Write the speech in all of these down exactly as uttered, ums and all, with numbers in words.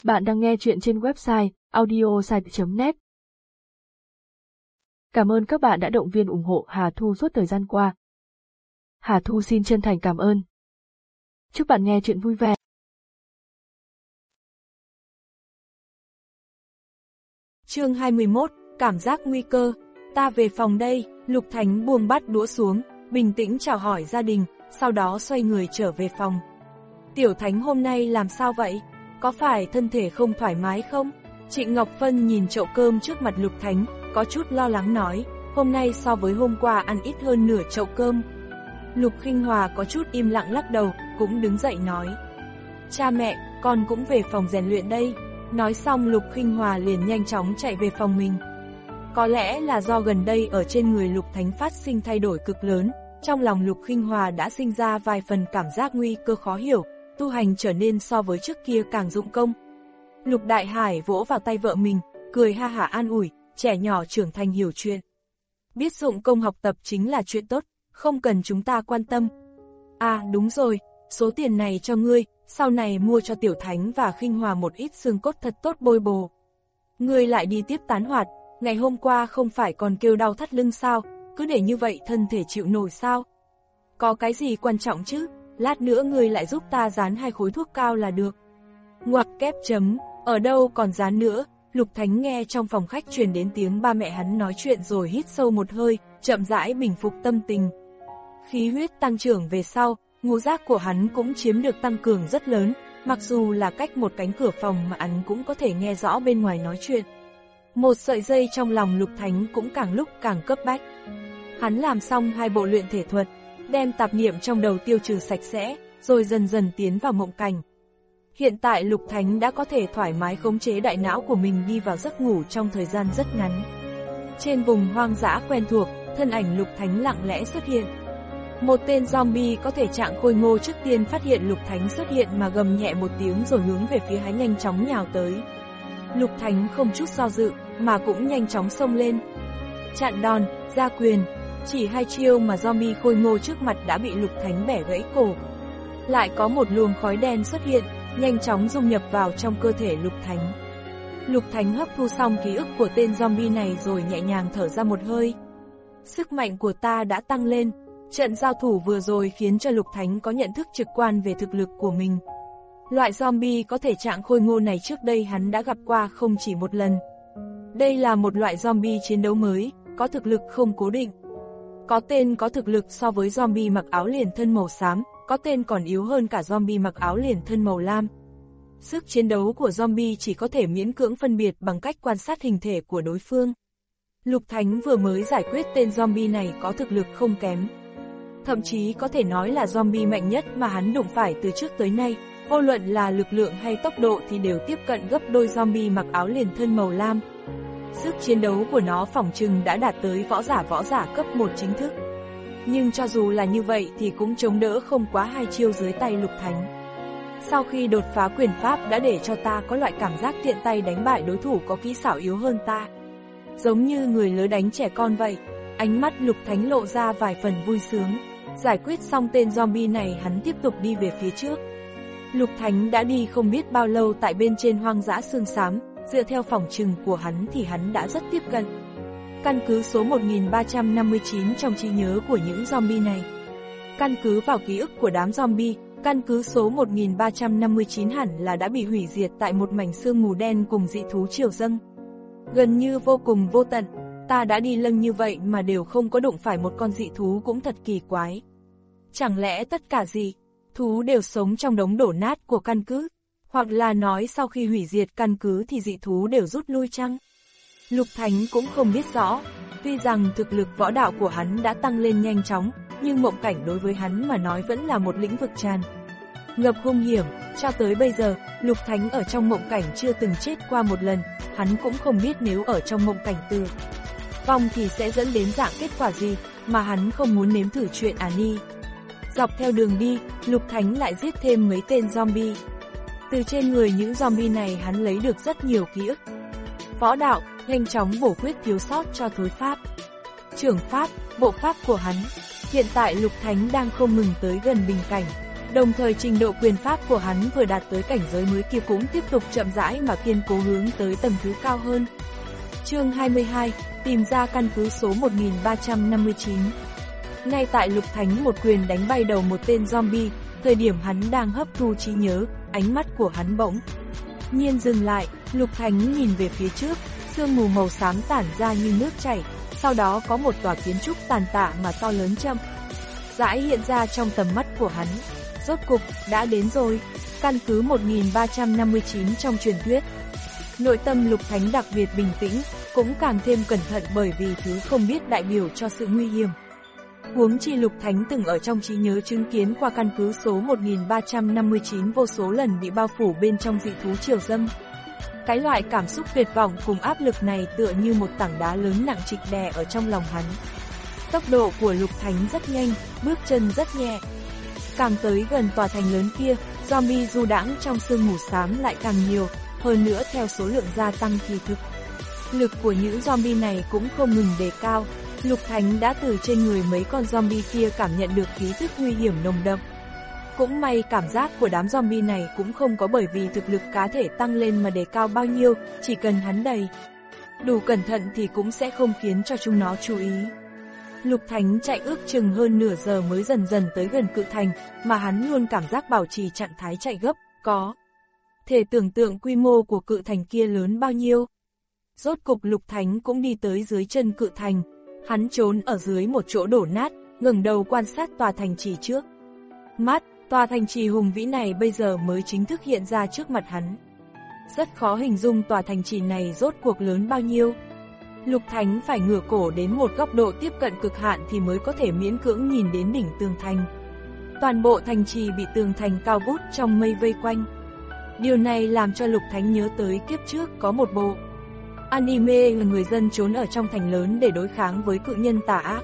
Bạn đang nghe chuyện trên website audiosite chấm net. Cảm ơn các bạn đã động viên ủng hộ Hà Thu suốt thời gian qua. Hà Thu xin chân thành cảm ơn. Chúc bạn nghe chuyện vui vẻ. Chương hai mươi mốt, cảm giác nguy cơ. Ta về phòng đây. Lục Thánh buông bát đũa xuống, bình tĩnh chào hỏi gia đình, sau đó xoay người trở về phòng. Tiểu Thánh hôm nay làm sao vậy? Có phải thân thể không thoải mái không? Trịnh Ngọc Phân nhìn chậu cơm trước mặt Lục Thánh, có chút lo lắng nói, hôm nay so với hôm qua ăn ít hơn nửa chậu cơm. Lục Khinh Hòa có chút im lặng lắc đầu, cũng đứng dậy nói, cha mẹ, con cũng về phòng rèn luyện đây. Nói xong Lục Khinh Hòa liền nhanh chóng chạy về phòng mình. Có lẽ là do gần đây ở trên người Lục Thánh phát sinh thay đổi cực lớn, trong lòng Lục Khinh Hòa đã sinh ra vài phần cảm giác nguy cơ khó hiểu, tu hành trở nên so với trước kia càng dụng công. Lục Đại Hải vỗ vào tay vợ mình, cười ha hả an ủi, trẻ nhỏ trưởng thành hiểu chuyện. Biết dụng công học tập chính là chuyện tốt, không cần chúng ta quan tâm. À đúng rồi, số tiền này cho ngươi, sau này mua cho Tiểu Thánh và Khinh Hòa một ít xương cốt thật tốt bôi bồ. Ngươi lại đi tiếp tán hoạt, ngày hôm qua không phải còn kêu đau thắt lưng sao, cứ để như vậy thân thể chịu nổi sao? Có cái gì quan trọng chứ, lát nữa ngươi lại giúp ta dán hai khối thuốc cao là được. Ngoặc kép chấm, ở đâu còn dán nữa. Lục Thánh nghe trong phòng khách truyền đến tiếng ba mẹ hắn nói chuyện rồi hít sâu một hơi, chậm rãi bình phục tâm tình. Khí huyết tăng trưởng về sau, ngũ giác của hắn cũng chiếm được tăng cường rất lớn, mặc dù là cách một cánh cửa phòng mà hắn cũng có thể nghe rõ bên ngoài nói chuyện. Một sợi dây trong lòng Lục Thánh cũng càng lúc càng cấp bách. Hắn làm xong hai bộ luyện thể thuật, đem tạp niệm trong đầu tiêu trừ sạch sẽ, rồi dần dần tiến vào mộng cảnh. Hiện tại Lục Thánh đã có thể thoải mái khống chế đại não của mình đi vào giấc ngủ trong thời gian rất ngắn. Trên vùng hoang dã quen thuộc, thân ảnh Lục Thánh lặng lẽ xuất hiện. Một tên zombie có thể trạng khôi ngô trước tiên phát hiện Lục Thánh xuất hiện mà gầm nhẹ một tiếng rồi hướng về phía hắn nhanh chóng nhào tới. Lục Thánh không chút do dự, mà cũng nhanh chóng xông lên. Chặn đòn, ra quyền, chỉ hai chiêu mà zombie khôi ngô trước mặt đã bị Lục Thánh bẻ gãy cổ. Lại có một luồng khói đen xuất hiện, nhanh chóng dung nhập vào trong cơ thể Lục Thánh. Lục Thánh hấp thu xong ký ức của tên zombie này rồi nhẹ nhàng thở ra một hơi. Sức mạnh của ta đã tăng lên, trận giao thủ vừa rồi khiến cho Lục Thánh có nhận thức trực quan về thực lực của mình. Loại zombie có thể trạng khôi ngô này trước đây hắn đã gặp qua không chỉ một lần. Đây là một loại zombie chiến đấu mới, có thực lực không cố định. Có tên có thực lực so với zombie mặc áo liền thân màu xám, có tên còn yếu hơn cả zombie mặc áo liền thân màu lam. Sức chiến đấu của zombie chỉ có thể miễn cưỡng phân biệt bằng cách quan sát hình thể của đối phương. Lục Thánh vừa mới giải quyết tên zombie này có thực lực không kém. Thậm chí có thể nói là zombie mạnh nhất mà hắn đụng phải từ trước tới nay, vô luận là lực lượng hay tốc độ thì đều tiếp cận gấp đôi zombie mặc áo liền thân màu lam. Sức chiến đấu của nó phỏng chừng đã đạt tới võ giả võ giả cấp một chính thức. Nhưng cho dù là như vậy thì cũng chống đỡ không quá hai chiêu dưới tay Lục Thánh. Sau khi đột phá quyền pháp đã để cho ta có loại cảm giác tiện tay đánh bại đối thủ có kỹ xảo yếu hơn ta. Giống như người lớn đánh trẻ con vậy, ánh mắt Lục Thánh lộ ra vài phần vui sướng. Giải quyết xong tên zombie này hắn tiếp tục đi về phía trước. Lục Thánh đã đi không biết bao lâu tại bên trên hoang dã xương xám, dựa theo phỏng chừng của hắn thì hắn đã rất tiếp cận. Căn cứ số một nghìn ba trăm năm mươi chín trong trí nhớ của những zombie này. Căn cứ vào ký ức của đám zombie, căn cứ số một nghìn ba trăm năm mươi chín hẳn là đã bị hủy diệt tại một mảnh sương mù đen cùng dị thú triều dâng. Gần như vô cùng vô tận, ta đã đi lâng như vậy mà đều không có đụng phải một con dị thú cũng thật kỳ quái. Chẳng lẽ tất cả dị thú đều sống trong đống đổ nát của căn cứ? Hoặc là nói sau khi hủy diệt căn cứ thì dị thú đều rút lui chăng? Lục Thánh cũng không biết rõ, tuy rằng thực lực võ đạo của hắn đã tăng lên nhanh chóng, nhưng mộng cảnh đối với hắn mà nói vẫn là một lĩnh vực tràn ngập hung hiểm. Cho tới bây giờ, Lục Thánh ở trong mộng cảnh chưa từng chết qua một lần, hắn cũng không biết nếu ở trong mộng cảnh tử vong thì sẽ dẫn đến dạng kết quả gì, mà hắn không muốn nếm thử chuyện ả ni. Dọc theo đường đi, Lục Thánh lại giết thêm mấy tên zombie. Từ trên người những zombie này hắn lấy được rất nhiều ký ức. Võ đạo, nhanh chóng bổ khuyết thiếu sót cho thối pháp. Trưởng pháp, bộ pháp của hắn. Hiện tại Lục Thánh đang không ngừng tới gần bình cảnh. Đồng thời trình độ quyền pháp của hắn vừa đạt tới cảnh giới mới kia cũng tiếp tục chậm rãi mà kiên cố hướng tới tầng thứ cao hơn. Chương hai mươi hai, tìm ra căn cứ số một nghìn ba trăm năm mươi chín. Ngay tại Lục Thánh một quyền đánh bay đầu một tên zombie, thời điểm hắn đang hấp thu trí nhớ, ánh mắt của hắn bỗng nhiên dừng lại. Lục Thánh nhìn về phía trước, sương mù màu xám tản ra như nước chảy, sau đó có một tòa kiến trúc tàn tạ mà to lớn chậm rãi hiện ra trong tầm mắt của hắn. Rốt cục, đã đến rồi, căn cứ một nghìn ba trăm năm mươi chín trong truyền thuyết. Nội tâm Lục Thánh đặc biệt bình tĩnh, cũng càng thêm cẩn thận bởi vì thứ không biết đại biểu cho sự nguy hiểm. Huống chi Lục Thánh từng ở trong trí nhớ chứng kiến qua căn cứ số một nghìn ba trăm năm mươi chín vô số lần bị bao phủ bên trong dị thú triều dâng. Cái loại cảm xúc tuyệt vọng cùng áp lực này tựa như một tảng đá lớn nặng trịch đè ở trong lòng hắn. Tốc độ của Lục Thánh rất nhanh, bước chân rất nhẹ. Càng tới gần tòa thành lớn kia, zombie du đãng trong sương mù xám lại càng nhiều, hơn nữa theo số lượng gia tăng thì thực lực của những zombie này cũng không ngừng đề cao. Lục Thánh đã từ trên người mấy con zombie kia cảm nhận được khí tức nguy hiểm nồng đậm. Cũng may cảm giác của đám zombie này cũng không có bởi vì thực lực cá thể tăng lên mà đề cao bao nhiêu, chỉ cần hắn đầy đủ cẩn thận thì cũng sẽ không khiến cho chúng nó chú ý. Lục Thánh chạy ước chừng hơn nửa giờ mới dần dần tới gần cự thành, mà hắn luôn cảm giác bảo trì trạng thái chạy gấp, có thể tưởng tượng quy mô của cự thành kia lớn bao nhiêu. Rốt cục Lục Thánh cũng đi tới dưới chân cự thành, hắn trốn ở dưới một chỗ đổ nát, ngẩng đầu quan sát tòa thành trì trước mắt. Tòa thành trì hùng vĩ này bây giờ mới chính thức hiện ra trước mặt hắn. Rất khó hình dung tòa thành trì này rốt cuộc lớn bao nhiêu. Lục Thánh phải ngửa cổ đến một góc độ tiếp cận cực hạn thì mới có thể miễn cưỡng nhìn đến đỉnh tường thành. Toàn bộ thành trì bị tường thành cao vút trong mây vây quanh. Điều này làm cho Lục Thánh nhớ tới kiếp trước có một bộ anime là người dân trốn ở trong thành lớn để đối kháng với cự nhân tà ác.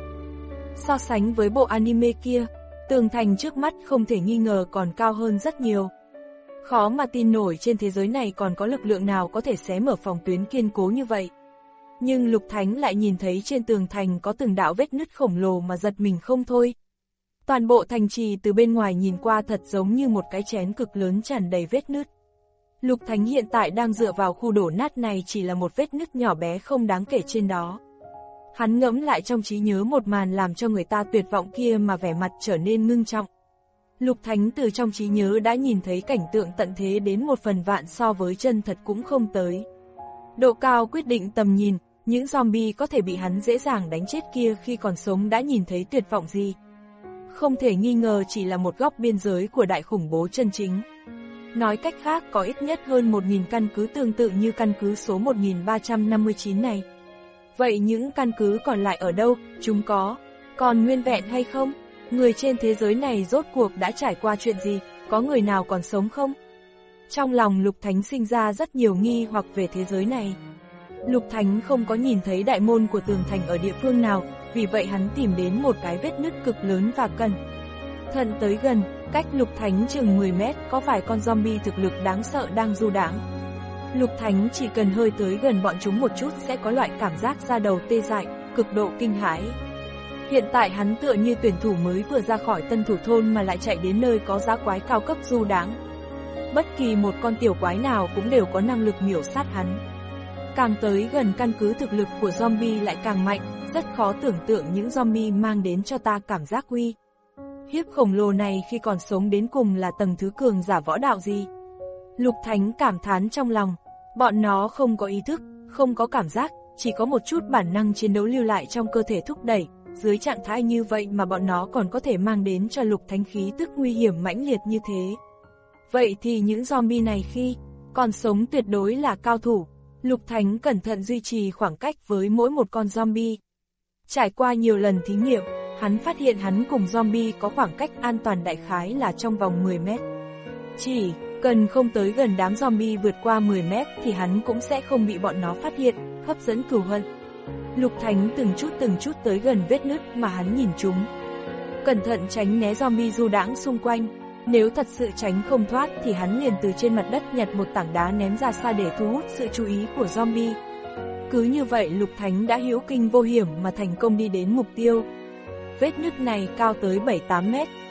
So sánh với bộ anime kia, tường thành trước mắt không thể nghi ngờ còn cao hơn rất nhiều. Khó mà tin nổi trên thế giới này còn có lực lượng nào có thể xé mở phòng tuyến kiên cố như vậy. Nhưng Lục Thánh lại nhìn thấy trên tường thành có từng đạo vết nứt khổng lồ mà giật mình không thôi. Toàn bộ thành trì từ bên ngoài nhìn qua thật giống như một cái chén cực lớn tràn đầy vết nứt. Lục Thánh hiện tại đang dựa vào khu đổ nát này chỉ là một vết nứt nhỏ bé không đáng kể trên đó. Hắn ngẫm lại trong trí nhớ một màn làm cho người ta tuyệt vọng kia mà vẻ mặt trở nên ngưng trọng. Lục Thánh từ trong trí nhớ đã nhìn thấy cảnh tượng tận thế đến một phần vạn so với chân thật cũng không tới. Độ cao quyết định tầm nhìn, những zombie có thể bị hắn dễ dàng đánh chết kia khi còn sống đã nhìn thấy tuyệt vọng gì. Không thể nghi ngờ chỉ là một góc biên giới của đại khủng bố chân chính. Nói cách khác có ít nhất hơn một nghìn căn cứ tương tự như căn cứ số một nghìn ba trăm năm mươi chín này. Vậy những căn cứ còn lại ở đâu, chúng có còn nguyên vẹn hay không? Người trên thế giới này rốt cuộc đã trải qua chuyện gì, có người nào còn sống không? Trong lòng Lục Thánh sinh ra rất nhiều nghi hoặc về thế giới này. Lục Thánh không có nhìn thấy đại môn của tường thành ở địa phương nào, vì vậy hắn tìm đến một cái vết nứt cực lớn và cẩn thận tới gần, cách Lục Thánh chừng mười mét có vài con zombie thực lực đáng sợ đang du đãng. Lục Thánh chỉ cần hơi tới gần bọn chúng một chút sẽ có loại cảm giác da đầu tê dại, cực độ kinh hãi. Hiện tại hắn tựa như tuyển thủ mới vừa ra khỏi tân thủ thôn mà lại chạy đến nơi có dã quái cao cấp du đãng. Bất kỳ một con tiểu quái nào cũng đều có năng lực miểu sát hắn. Càng tới gần căn cứ thực lực của zombie lại càng mạnh, rất khó tưởng tượng những zombie mang đến cho ta cảm giác uy hiếp khổng lồ này khi còn sống đến cùng là tầng thứ cường giả võ đạo gì. Lục Thánh cảm thán trong lòng, bọn nó không có ý thức, không có cảm giác, chỉ có một chút bản năng chiến đấu lưu lại trong cơ thể thúc đẩy, dưới trạng thái như vậy mà bọn nó còn có thể mang đến cho Lục Thánh khí tức nguy hiểm mãnh liệt như thế. Vậy thì những zombie này khi còn sống tuyệt đối là cao thủ. Lục Thánh cẩn thận duy trì khoảng cách với mỗi một con zombie. Trải qua nhiều lần thí nghiệm, hắn phát hiện hắn cùng zombie có khoảng cách an toàn đại khái là trong vòng mười mét. Chỉ cần không tới gần đám zombie vượt qua mười mét thì hắn cũng sẽ không bị bọn nó phát hiện, hấp dẫn cừu hận. Lục Thánh từng chút từng chút tới gần vết nứt mà hắn nhìn chúng. Cẩn thận tránh né zombie du đãng xung quanh. Nếu thật sự tránh không thoát thì hắn liền từ trên mặt đất nhặt một tảng đá ném ra xa để thu hút sự chú ý của zombie. Cứ như vậy Lục Thánh đã hữu kinh vô hiểm mà thành công đi đến mục tiêu. Vết nứt này cao tới bảy tám mét,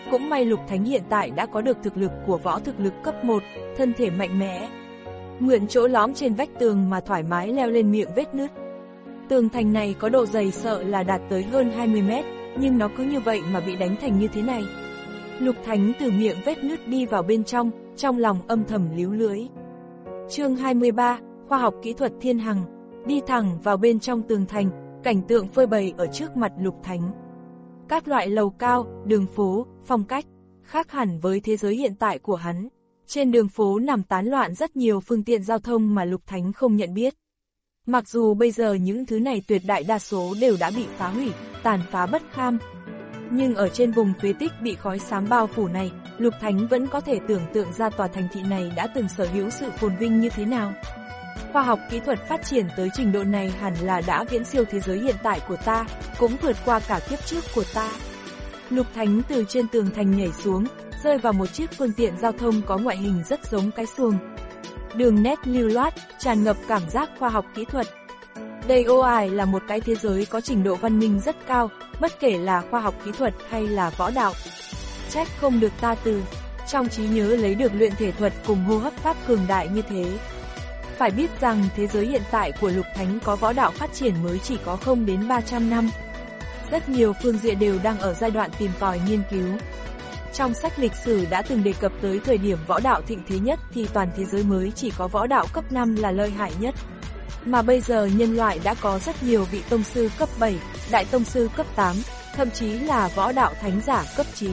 Cũng may Lục Thánh hiện tại đã có được thực lực của võ thực lực cấp một, thân thể mạnh mẽ. Mượn chỗ lõm trên vách tường mà thoải mái leo lên miệng vết nứt. Tường thành này có độ dày sợ là đạt tới hơn hai mươi mét, nhưng nó cứ như vậy mà bị đánh thành như thế này. Lục Thánh từ miệng vết nứt đi vào bên trong, trong lòng âm thầm líu lưỡi. Chương hai mươi ba, khoa học kỹ thuật thiên hằng. Đi thẳng vào bên trong tường thành, cảnh tượng phơi bày ở trước mặt Lục Thánh. Các loại lầu cao, đường phố, phong cách, khác hẳn với thế giới hiện tại của hắn. Trên đường phố nằm tán loạn rất nhiều phương tiện giao thông mà Lục Thánh không nhận biết. Mặc dù bây giờ những thứ này tuyệt đại đa số đều đã bị phá hủy, tàn phá bất kham. Nhưng ở trên vùng phế tích bị khói xám bao phủ này, Lục Thánh vẫn có thể tưởng tượng ra tòa thành thị này đã từng sở hữu sự phồn vinh như thế nào. Khoa học kỹ thuật phát triển tới trình độ này hẳn là đã viễn siêu thế giới hiện tại của ta, cũng vượt qua cả kiếp trước của ta. Lục Thánh từ trên tường thành nhảy xuống, rơi vào một chiếc phương tiện giao thông có ngoại hình rất giống cái xuồng. Đường nét lưu loát, tràn ngập cảm giác khoa học kỹ thuật. Đây ô ải là một cái thế giới có trình độ văn minh rất cao, bất kể là khoa học kỹ thuật hay là võ đạo. Trách không được ta từ trong trí nhớ lấy được luyện thể thuật cùng hô hấp pháp cường đại như thế. Phải biết rằng thế giới hiện tại của Lục Thánh có võ đạo phát triển mới chỉ có không đến ba trăm năm. Rất nhiều phương diện đều đang ở giai đoạn tìm tòi nghiên cứu. Trong sách lịch sử đã từng đề cập tới thời điểm võ đạo thịnh thế nhất thì toàn thế giới mới chỉ có võ đạo cấp năm là lợi hại nhất. Mà bây giờ nhân loại đã có rất nhiều vị tông sư cấp bảy, đại tông sư cấp tám, thậm chí là võ đạo thánh giả cấp chín.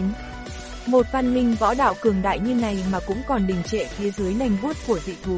Một văn minh võ đạo cường đại như này mà cũng còn đình trệ phía dưới nanh vuốt của dị thú.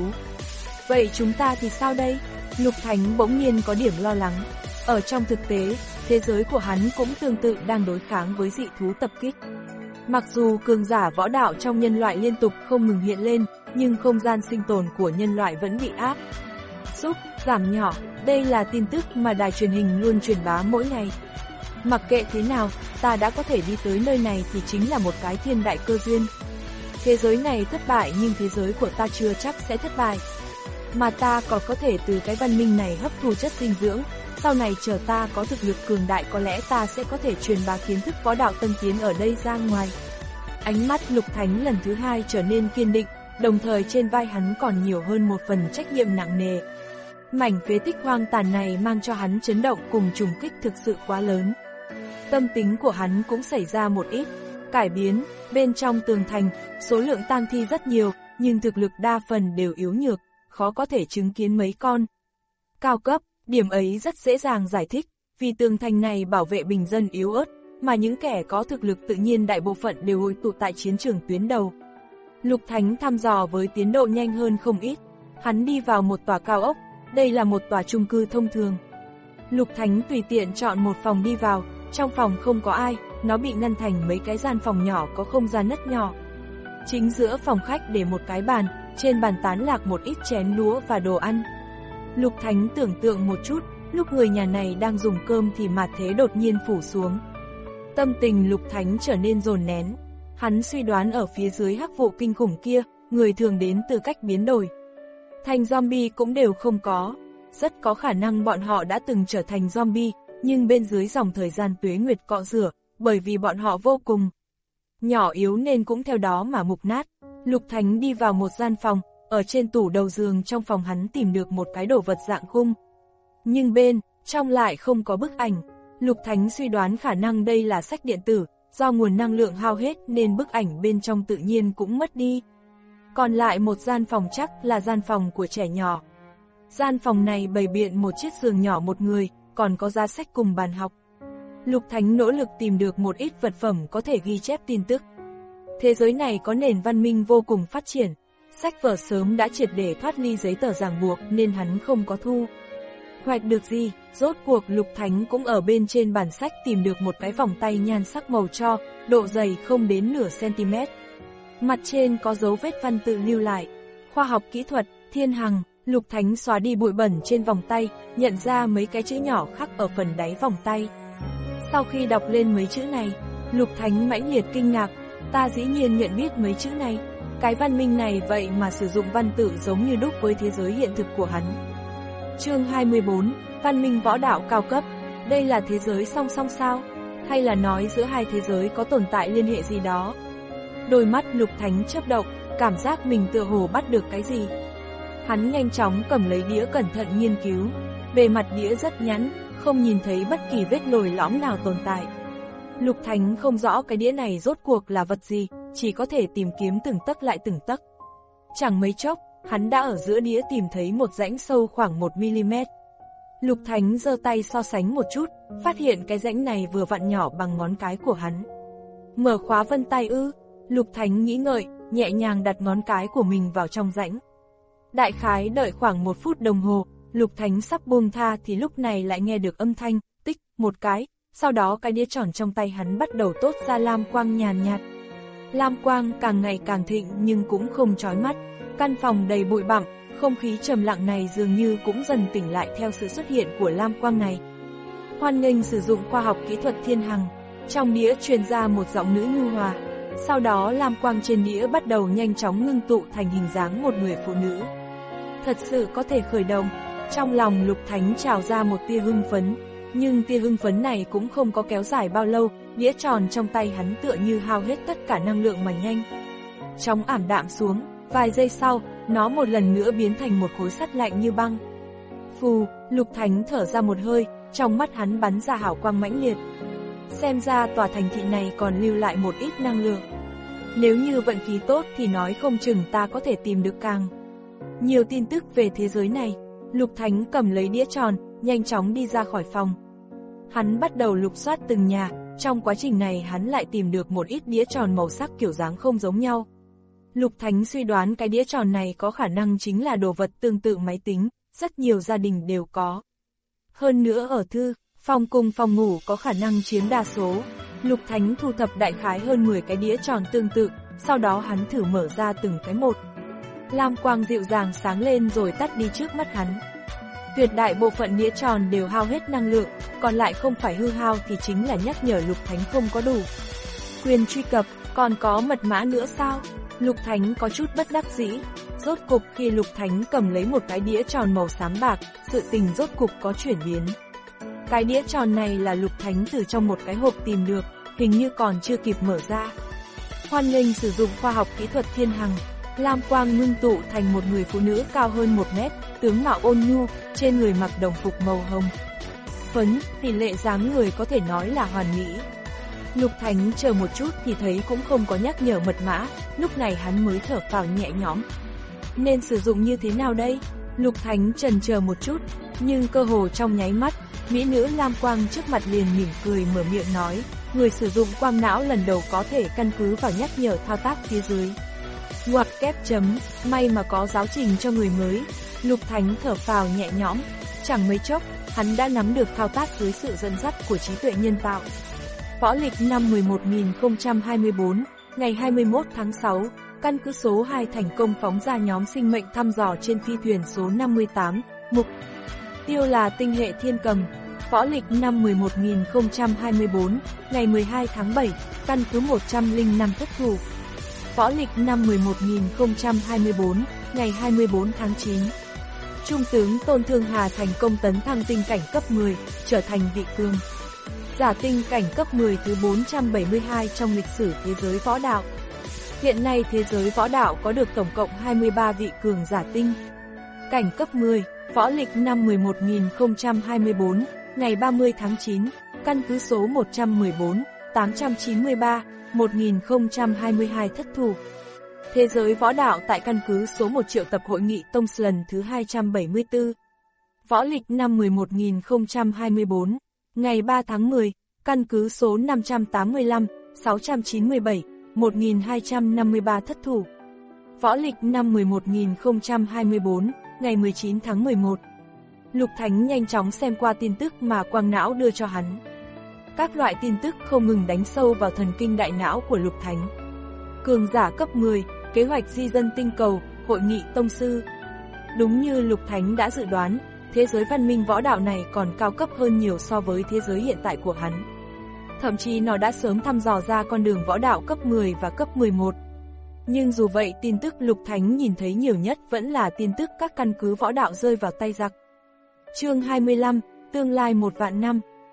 Vậy chúng ta thì sao đây? Lục Thánh bỗng nhiên có điểm lo lắng. Ở trong thực tế, thế giới của hắn cũng tương tự đang đối kháng với dị thú tập kích. Mặc dù cường giả võ đạo trong nhân loại liên tục không ngừng hiện lên, nhưng không gian sinh tồn của nhân loại vẫn bị áp xúc, giảm nhỏ. Đây là tin tức mà đài truyền hình luôn truyền bá mỗi ngày. Mặc kệ thế nào, ta đã có thể đi tới nơi này thì chính là một cái thiên đại cơ duyên. Thế giới này thất bại nhưng thế giới của ta chưa chắc sẽ thất bại. Mà ta còn có thể từ cái văn minh này hấp thu chất dinh dưỡng, sau này chờ ta có thực lực cường đại có lẽ ta sẽ có thể truyền bá kiến thức võ đạo tân tiến ở đây ra ngoài. Ánh mắt Lục Thánh lần thứ hai trở nên kiên định, đồng thời trên vai hắn còn nhiều hơn một phần trách nhiệm nặng nề. Mảnh phế tích hoang tàn này mang cho hắn chấn động cùng trùng kích thực sự quá lớn. Tâm tính của hắn cũng xảy ra một ít cải biến. Bên trong tường thành, số lượng tang thi rất nhiều, nhưng thực lực đa phần đều yếu nhược, khó có thể chứng kiến mấy con cao cấp. Điểm ấy rất dễ dàng giải thích, vì tường thành này bảo vệ bình dân yếu ớt, mà những kẻ có thực lực tự nhiên đại bộ phận đều hội tụ tại chiến trường tuyến đầu. Lục Thánh thăm dò với tiến độ nhanh hơn không ít. Hắn đi vào một tòa cao ốc, đây là một tòa chung cư thông thường. Lục Thánh tùy tiện chọn một phòng đi vào, trong phòng không có ai, nó bị ngăn thành mấy cái gian phòng nhỏ có không gian nứt nhỏ. Chính giữa phòng khách để một cái bàn, trên bàn tán lạc một ít chén đũa và đồ ăn. Lục Thánh tưởng tượng một chút, lúc người nhà này đang dùng cơm thì mạt thế đột nhiên phủ xuống. Tâm tình Lục Thánh trở nên dồn nén. Hắn suy đoán ở phía dưới hắc vụ kinh khủng kia, người thường đến từ cách biến đổi thành zombie cũng đều không có. Rất có khả năng bọn họ đã từng trở thành zombie, nhưng bên dưới dòng thời gian tuế nguyệt cọ rửa, bởi vì bọn họ vô cùng nhỏ yếu nên cũng theo đó mà mục nát. Lục Thánh đi vào một gian phòng, ở trên tủ đầu giường trong phòng hắn tìm được một cái đồ vật dạng khung. Nhưng bên trong lại không có bức ảnh. Lục Thánh suy đoán khả năng đây là sách điện tử, do nguồn năng lượng hao hết nên bức ảnh bên trong tự nhiên cũng mất đi. Còn lại một gian phòng chắc là gian phòng của trẻ nhỏ. Gian phòng này bày biện một chiếc giường nhỏ một người, còn có giá sách cùng bàn học. Lục Thánh nỗ lực tìm được một ít vật phẩm có thể ghi chép tin tức. Thế giới này có nền văn minh vô cùng phát triển. Sách vở sớm đã triệt để thoát ly giấy tờ ràng buộc nên hắn không có thu hoạch được gì. Rốt cuộc Lục Thánh cũng ở bên trên bản sách tìm được một cái vòng tay nhan sắc màu tro, độ dày không đến nửa cm. Mặt trên có dấu vết văn tự lưu lại. Khoa học kỹ thuật, thiên hằng. Lục Thánh xóa đi bụi bẩn trên vòng tay, nhận ra mấy cái chữ nhỏ khắc ở phần đáy vòng tay. Sau khi đọc lên mấy chữ này, Lục Thánh mãnh liệt kinh ngạc. Ta dĩ nhiên nhận biết mấy chữ này. Cái văn minh này vậy mà sử dụng văn tự giống như đúc với thế giới hiện thực của hắn. Chương hai mươi bốn, văn minh võ đạo cao cấp. Đây là thế giới song song sao? Hay là nói giữa hai thế giới có tồn tại liên hệ gì đó? Đôi mắt Lục Thánh chớp động, cảm giác mình tựa hồ bắt được cái gì. Hắn nhanh chóng cầm lấy đĩa cẩn thận nghiên cứu. Bề mặt đĩa rất nhẵn, không nhìn thấy bất kỳ vết lồi lõm nào tồn tại. Lục Thánh không rõ cái đĩa này rốt cuộc là vật gì, chỉ có thể tìm kiếm từng tấc lại từng tấc. Chẳng mấy chốc, hắn đã ở giữa đĩa tìm thấy một rãnh sâu khoảng một mi li mét. Lục Thánh giơ tay so sánh một chút, phát hiện cái rãnh này vừa vặn nhỏ bằng ngón cái của hắn. Mở khóa vân tay ư? Lục Thánh nghĩ ngợi, nhẹ nhàng đặt ngón cái của mình vào trong rãnh. Đại khái đợi khoảng một phút đồng hồ, Lục Thánh sắp buông tha thì lúc này lại nghe được âm thanh, tích, một cái, sau đó cái đĩa tròn trong tay hắn bắt đầu tốt ra lam quang nhàn nhạt. Lam quang càng ngày càng thịnh nhưng cũng không chói mắt, căn phòng đầy bụi bặm, không khí trầm lặng này dường như cũng dần tỉnh lại theo sự xuất hiện của lam quang này. Hoan nghênh sử dụng khoa học kỹ thuật Thiên Hằng, trong đĩa truyền ra một giọng nữ nhu hòa. Sau đó lam quang trên đĩa bắt đầu nhanh chóng ngưng tụ thành hình dáng một người phụ nữ. Thật sự có thể khởi động, trong lòng Lục Thánh trào ra một tia hưng phấn, nhưng tia hưng phấn này cũng không có kéo dài bao lâu, đĩa tròn trong tay hắn tựa như hao hết tất cả năng lượng mà nhanh chóng ảm đạm xuống, vài giây sau, nó một lần nữa biến thành một khối sắt lạnh như băng. Phù, Lục Thánh thở ra một hơi, trong mắt hắn bắn ra hào quang mãnh liệt. Xem ra tòa thành thị này còn lưu lại một ít năng lượng. Nếu như vận khí tốt thì nói không chừng ta có thể tìm được càng nhiều tin tức về thế giới này. Lục Thánh cầm lấy đĩa tròn, nhanh chóng đi ra khỏi phòng. Hắn bắt đầu lục soát từng nhà, trong quá trình này hắn lại tìm được một ít đĩa tròn màu sắc kiểu dáng không giống nhau. Lục Thánh suy đoán cái đĩa tròn này có khả năng chính là đồ vật tương tự máy tính, rất nhiều gia đình đều có. Hơn nữa ở thư, phòng cùng phòng ngủ có khả năng chiếm đa số. Lục Thánh thu thập đại khái hơn mười cái đĩa tròn tương tự, sau đó hắn thử mở ra từng cái một. Lam quang dịu dàng sáng lên rồi tắt đi trước mắt hắn. Tuyệt đại bộ phận đĩa tròn đều hao hết năng lượng, còn lại không phải hư hao thì chính là nhắc nhở Lục Thánh không có đủ quyền truy cập. Còn có mật mã nữa sao? Lục Thánh có chút bất đắc dĩ. Rốt cục khi Lục Thánh cầm lấy một cái đĩa tròn màu xám bạc, sự tình rốt cục có chuyển biến. Cái đĩa tròn này là Lục Thánh từ trong một cái hộp tìm được, hình như còn chưa kịp mở ra. Hoan nghênh sử dụng khoa học kỹ thuật Thiên Hằng. Lam quang ngưng tụ thành một người phụ nữ cao hơn một mét, tướng mạo ôn nhu, trên người mặc đồng phục màu hồng phấn, tỷ lệ dáng người có thể nói là hoàn mỹ. Lục Thánh chờ một chút thì thấy cũng không có nhắc nhở mật mã, lúc này hắn mới thở phào nhẹ nhõm. Nên sử dụng như thế nào đây? Lục Thánh chần chờ một chút, nhưng cơ hồ trong nháy mắt, mỹ nữ Lam Quang trước mặt liền mỉm cười mở miệng nói, người sử dụng quang não lần đầu có thể căn cứ vào nhắc nhở thao tác phía dưới. Ngoặc kép chấm, may mà có giáo trình cho người mới. Lục Thánh thở phào nhẹ nhõm, chẳng mấy chốc, hắn đã nắm được thao tác dưới sự dẫn dắt của trí tuệ nhân tạo. Võ lịch năm mười một nghìn không trăm hai mươi tư, ngày hai mươi mốt tháng sáu, căn cứ số hai thành công phóng ra nhóm sinh mệnh thăm dò trên phi thuyền số năm mươi tám, mục tiêu là tinh hệ Thiên Cầm. Võ lịch năm mười một nghìn không trăm hai mươi tư, ngày mười hai tháng bảy, căn cứ một trăm lẻ năm thất thủ. Võ lịch năm mười một nghìn không trăm hai mươi tư, ngày hai mươi tư tháng chín. Trung tướng Tôn Thương Hà thành công tấn thăng tinh cảnh cấp mười, trở thành vị cường giả tinh cảnh cấp mười thứ bốn trăm bảy mươi hai trong lịch sử thế giới võ đạo. Hiện nay thế giới võ đạo có được tổng cộng hai mươi ba vị cường giả tinh cảnh cấp mười. Võ lịch năm mười một nghìn không trăm hai mươi tư, ngày ba mươi tháng chín, căn cứ số một trăm mười bốn, tám trăm chín mươi ba, một nghìn không trăm hai mươi hai thất thủ. Thế giới võ đạo tại căn cứ số một triệu tập hội nghị Tông lần thứ hai trăm bảy mươi tư. Võ lịch năm mười một nghìn không trăm hai mươi tư, ngày ba tháng mười, căn cứ số năm trăm tám mươi lăm, sáu trăm chín mươi bảy, một nghìn hai trăm năm mươi ba thất thủ. Võ lịch năm mười một nghìn không trăm hai mươi tư, ngày mười chín tháng mười một. Lục Thánh nhanh chóng xem qua tin tức mà quang não đưa cho hắn. Các loại tin tức không ngừng đánh sâu vào thần kinh đại não của Lục Thánh. Cường giả cấp mười, kế hoạch di dân tinh cầu, hội nghị tông sư. Đúng như Lục Thánh đã dự đoán, thế giới văn minh võ đạo này còn cao cấp hơn nhiều so với thế giới hiện tại của hắn. Thậm chí nó đã sớm thăm dò ra con đường võ đạo cấp mười và cấp mười một. Nhưng dù vậy, tin tức Lục Thánh nhìn thấy nhiều nhất vẫn là tin tức các căn cứ võ đạo rơi vào tay giặc. Chương hai mươi lăm, tương lai một vạn năm.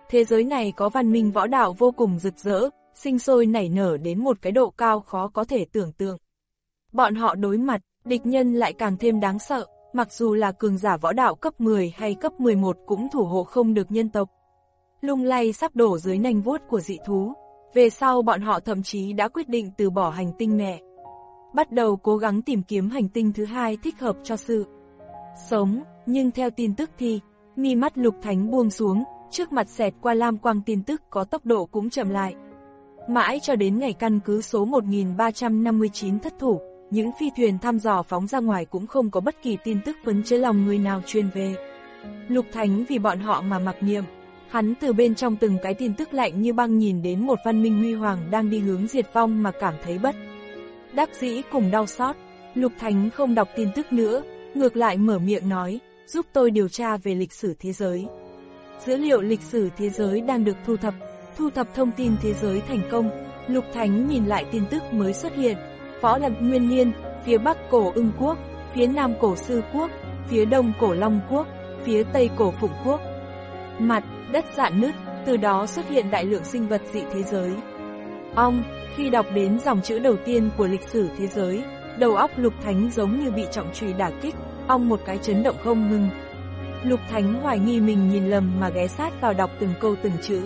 thế giới này có văn minh võ đạo vô cùng rực rỡ, sinh sôi nảy nở đến một cái độ cao khó có thể tưởng tượng. Bọn họ đối mặt, địch nhân lại càng thêm đáng sợ, mặc dù là cường giả võ đạo cấp mười hay cấp mười một cũng thủ hộ không được nhân tộc. Lung lay sắp đổ dưới nanh vuốt của dị thú, về sau bọn họ thậm chí đã quyết định từ bỏ hành tinh mẹ. Bắt đầu cố gắng tìm kiếm hành tinh thứ hai thích hợp cho sự sống, nhưng theo tin tức thì, mi mắt Lục Thánh buông xuống, trước mặt xẹt qua lam quang tin tức có tốc độ cũng chậm lại. Mãi cho đến ngày căn cứ số một nghìn ba trăm năm mươi chín thất thủ, những phi thuyền thăm dò phóng ra ngoài cũng không có bất kỳ tin tức vấn chế lòng người nào truyền về. Lục Thánh vì bọn họ mà mặc niệm, hắn từ bên trong từng cái tin tức lạnh như băng nhìn đến một văn minh huy hoàng đang đi hướng diệt vong mà cảm thấy bất đắc dĩ cùng đau xót. Lục Thánh không đọc tin tức nữa, ngược lại mở miệng nói, giúp tôi điều tra về lịch sử thế giới. Dữ liệu lịch sử thế giới đang được thu thập, thu thập thông tin thế giới thành công. Lục Thánh nhìn lại tin tức mới xuất hiện, Võ Lập Nguyên Niên, phía Bắc cổ Ưng Quốc, phía Nam cổ Sư Quốc, phía Đông cổ Long Quốc, phía Tây cổ Phụng Quốc. Mặt, đất rạn nứt, từ đó xuất hiện đại lượng sinh vật dị thế giới. Ông, khi đọc đến dòng chữ đầu tiên của lịch sử thế giới, đầu óc Lục Thánh giống như bị trọng chùy đả kích, ông một cái chấn động không ngừng. Lục Thánh hoài nghi mình nhìn lầm mà ghé sát vào đọc từng câu từng chữ.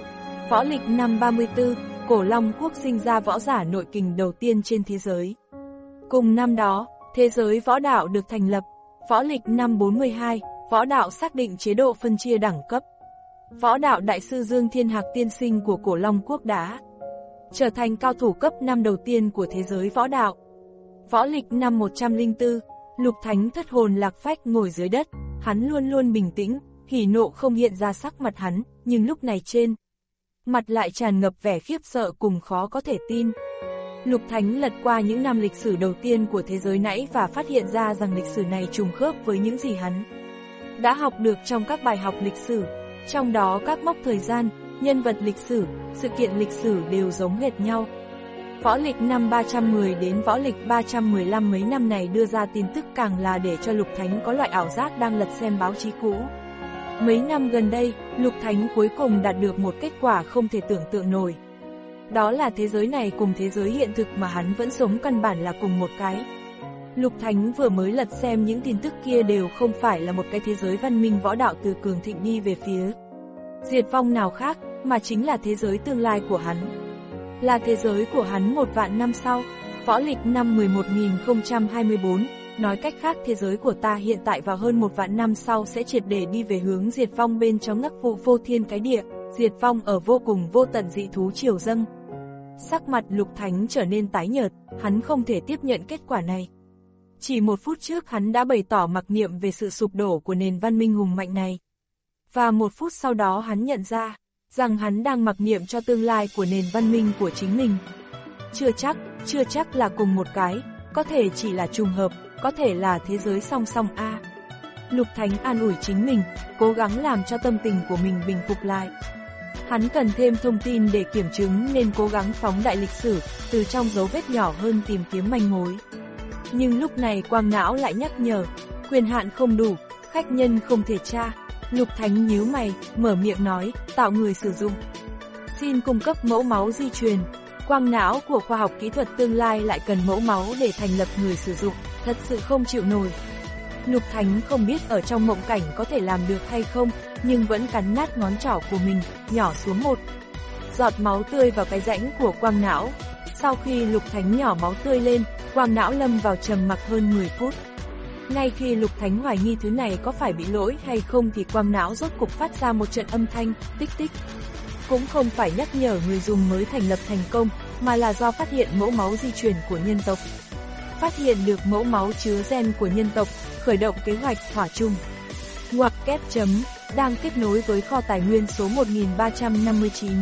Võ lịch năm ba mươi tư, cổ Long Quốc sinh ra võ giả nội kình đầu tiên trên thế giới. Cùng năm đó, thế giới võ đạo được thành lập. Võ lịch năm bốn mươi hai, võ đạo xác định chế độ phân chia đẳng cấp. Võ đạo đại sư Dương Thiên Hạc tiên sinh của cổ Long Quốc đã trở thành cao thủ cấp năm đầu tiên của thế giới võ đạo. Võ lịch năm một trăm lẻ bốn, Lục Thánh thất hồn lạc phách ngồi dưới đất, hắn luôn luôn bình tĩnh, hỉ nộ không hiện ra sắc mặt hắn, nhưng lúc này trên mặt lại tràn ngập vẻ khiếp sợ cùng khó có thể tin. Lục Thánh lật qua những năm lịch sử đầu tiên của thế giới nãy và phát hiện ra rằng lịch sử này trùng khớp với những gì hắn đã học được trong các bài học lịch sử, trong đó các mốc thời gian, nhân vật lịch sử, sự kiện lịch sử đều giống hệt nhau. Võ lịch năm ba trăm mười đến võ lịch ba trăm mười lăm mấy năm này đưa ra tin tức càng là để cho Lục Thánh có loại ảo giác đang lật xem báo chí cũ. Mấy năm gần đây, Lục Thánh cuối cùng đạt được một kết quả không thể tưởng tượng nổi. Đó là thế giới này cùng thế giới hiện thực mà hắn vẫn sống căn bản là cùng một cái. Lục Thánh vừa mới lật xem những tin tức kia đều không phải là một cái thế giới văn minh võ đạo từ cường thịnh đi về phía diệt vong nào khác, mà chính là thế giới tương lai của hắn. Là thế giới của hắn một vạn năm sau, võ lịch năm mười một nghìn không trăm hai mươi tư, nói cách khác thế giới của ta hiện tại vào hơn một vạn năm sau sẽ triệt để đi về hướng diệt vong bên trong ngắc vụ vô thiên cái địa, diệt vong ở vô cùng vô tận dị thú triều dâng. Sắc mặt Lục Thánh trở nên tái nhợt, hắn không thể tiếp nhận kết quả này. Chỉ một phút trước hắn đã bày tỏ mặc niệm về sự sụp đổ của nền văn minh hùng mạnh này. Và một phút sau đó hắn nhận ra, rằng hắn đang mặc niệm cho tương lai của nền văn minh của chính mình. Chưa chắc, chưa chắc là cùng một cái, có thể chỉ là trùng hợp, có thể là thế giới song song a. Lục Thánh an ủi chính mình, cố gắng làm cho tâm tình của mình bình phục lại. Hắn cần thêm thông tin để kiểm chứng nên cố gắng phóng đại lịch sử, từ trong dấu vết nhỏ hơn tìm kiếm manh mối. Nhưng lúc này quang não lại nhắc nhở, quyền hạn không đủ, khách nhân không thể tra. Lục Thánh nhíu mày, mở miệng nói, tạo người sử dụng. Xin cung cấp mẫu máu di truyền. Quang não của khoa học kỹ thuật tương lai lại cần mẫu máu để thành lập người sử dụng, thật sự không chịu nổi. Lục Thánh không biết ở trong mộng cảnh có thể làm được hay không, nhưng vẫn cắn nát ngón trỏ của mình, nhỏ xuống một giọt máu tươi vào cái rãnh của quang não. Sau khi Lục Thánh nhỏ máu tươi lên, quang não lâm vào trầm mặc hơn mười phút. Ngay khi Lục Thánh hoài nghi thứ này có phải bị lỗi hay không thì quang não rốt cục phát ra một trận âm thanh, tích tích. Cũng không phải nhắc nhở người dùng mới thành lập thành công, mà là do phát hiện mẫu máu di truyền của nhân tộc. Phát hiện được mẫu máu chứa gen của nhân tộc, khởi động kế hoạch hỏa chung. Ngoặc kép chấm, đang kết nối với kho tài nguyên số một nghìn ba trăm năm mươi chín.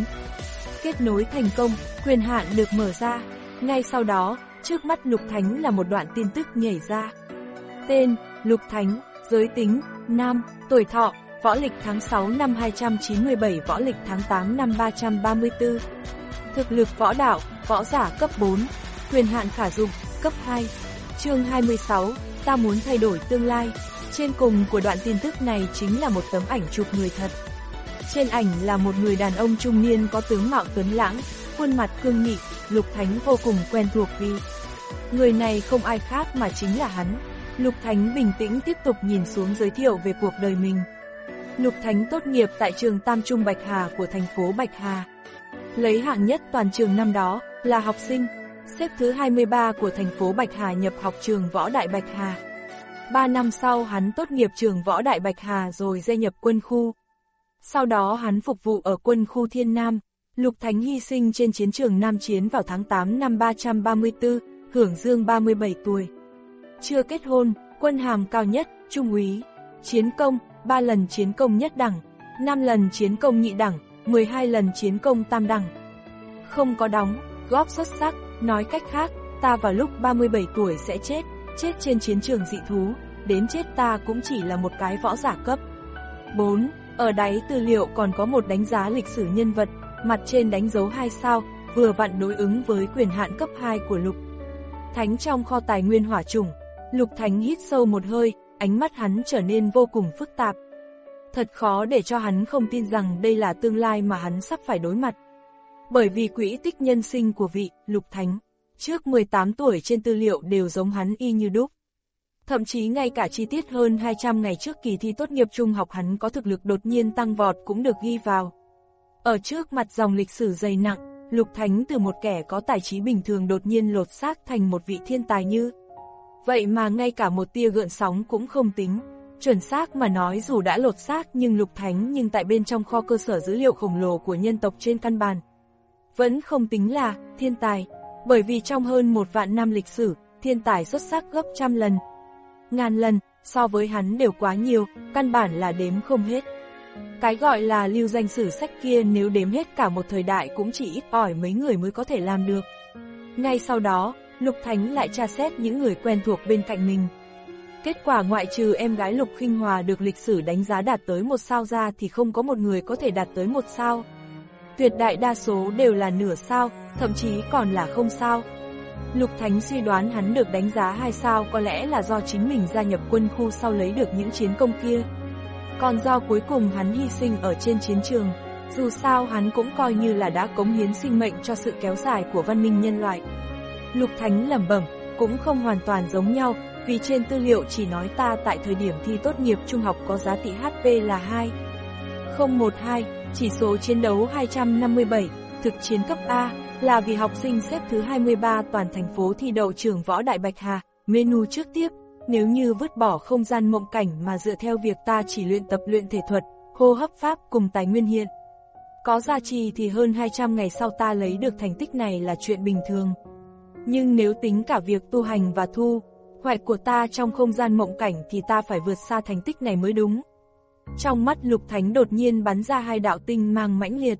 Kết nối thành công, quyền hạn được mở ra. Ngay sau đó, trước mắt Lục Thánh là một đoạn tin tức nhảy ra. Tên, Lục Thánh, giới tính, nam, tuổi thọ, võ lịch tháng sáu năm hai trăm chín mươi bảy, võ lịch tháng tám năm ba trăm ba mươi tư. Thực lực võ đạo, võ giả cấp bốn, quyền hạn khả dụng, cấp hai. Chương hai mươi sáu, ta muốn thay đổi tương lai. Trên cùng của đoạn tin tức này chính là một tấm ảnh chụp người thật. Trên ảnh là một người đàn ông trung niên có tướng mạo tuấn lãng, khuôn mặt cương nghị, Lục Thánh vô cùng quen thuộc vì người này không ai khác mà chính là hắn. Lục Thánh bình tĩnh tiếp tục nhìn xuống giới thiệu về cuộc đời mình. Lục Thánh tốt nghiệp tại trường Tam Trung Bạch Hà của thành phố Bạch Hà. Lấy hạng nhất toàn trường năm đó, là học sinh, xếp thứ hai mươi ba của thành phố Bạch Hà nhập học trường Võ Đại Bạch Hà. Ba năm sau hắn tốt nghiệp trường Võ Đại Bạch Hà rồi gia nhập quân khu. Sau đó hắn phục vụ ở quân khu Thiên Nam. Lục Thánh hy sinh trên chiến trường Nam Chiến vào tháng tám năm ba trăm ba mươi tư, hưởng dương ba mươi bảy tuổi. Chưa kết hôn, quân hàm cao nhất, trung úy. Chiến công, ba lần chiến công nhất đẳng, năm lần chiến công nhị đẳng, mười hai lần chiến công tam đẳng. Không có đóng, góp xuất sắc, nói cách khác, ta vào lúc ba mươi bảy tuổi sẽ chết, chết trên chiến trường dị thú, đến chết ta cũng chỉ là một cái võ giả cấp bốn. Ở đáy tư liệu còn có một đánh giá lịch sử nhân vật, mặt trên đánh dấu hai sao, vừa vặn đối ứng với quyền hạn cấp hai của Lục Thánh trong kho tài nguyên hỏa chủng. Lục Thánh hít sâu một hơi, ánh mắt hắn trở nên vô cùng phức tạp. Thật khó để cho hắn không tin rằng đây là tương lai mà hắn sắp phải đối mặt. Bởi vì quỹ tích nhân sinh của vị Lục Thánh trước mười tám tuổi trên tư liệu đều giống hắn y như đúc. Thậm chí ngay cả chi tiết hơn hai trăm ngày trước kỳ thi tốt nghiệp trung học hắn có thực lực đột nhiên tăng vọt cũng được ghi vào. Ở trước mặt dòng lịch sử dày nặng, Lục Thánh từ một kẻ có tài trí bình thường đột nhiên lột xác thành một vị thiên tài như vậy mà ngay cả một tia gợn sóng cũng không tính. Chuẩn xác mà nói dù đã lột xác nhưng Lục Thánh nhưng tại bên trong kho cơ sở dữ liệu khổng lồ của nhân tộc trên căn bản vẫn không tính là thiên tài, bởi vì trong hơn một vạn năm lịch sử, thiên tài xuất sắc gấp trăm lần, ngàn lần, so với hắn đều quá nhiều, căn bản là đếm không hết. Cái gọi là lưu danh sử sách kia nếu đếm hết cả một thời đại cũng chỉ ít ỏi mấy người mới có thể làm được. Ngay sau đó, Lục Thánh lại tra xét những người quen thuộc bên cạnh mình. Kết quả ngoại trừ em gái Lục Khinh Hòa được lịch sử đánh giá đạt tới một sao ra thì không có một người có thể đạt tới một sao. Tuyệt đại đa số đều là nửa sao, thậm chí còn là không sao. Lục Thánh suy đoán hắn được đánh giá hai sao có lẽ là do chính mình gia nhập quân khu sau lấy được những chiến công kia. Còn do cuối cùng hắn hy sinh ở trên chiến trường, dù sao hắn cũng coi như là đã cống hiến sinh mệnh cho sự kéo dài của văn minh nhân loại. Lục Thánh lẩm bẩm, cũng không hoàn toàn giống nhau, vì trên tư liệu chỉ nói ta tại thời điểm thi tốt nghiệp trung học có giá trị hát pê là hai không một hai, chỉ số chiến đấu hai trăm năm mươi bảy, thực chiến cấp A, là vì học sinh xếp thứ hai mươi ba toàn thành phố thi đậu trường Võ Đại Bạch Hà. Menu trước tiếp, nếu như vứt bỏ không gian mộng cảnh mà dựa theo việc ta chỉ luyện tập luyện thể thuật, hô hấp pháp cùng tài nguyên hiện có giá trị thì hơn hai trăm ngày sau ta lấy được thành tích này là chuyện bình thường. Nhưng nếu tính cả việc tu hành và thu hoạch của ta trong không gian mộng cảnh thì ta phải vượt xa thành tích này mới đúng. Trong mắt Lục Thánh đột nhiên bắn ra hai đạo tinh mang mãnh liệt.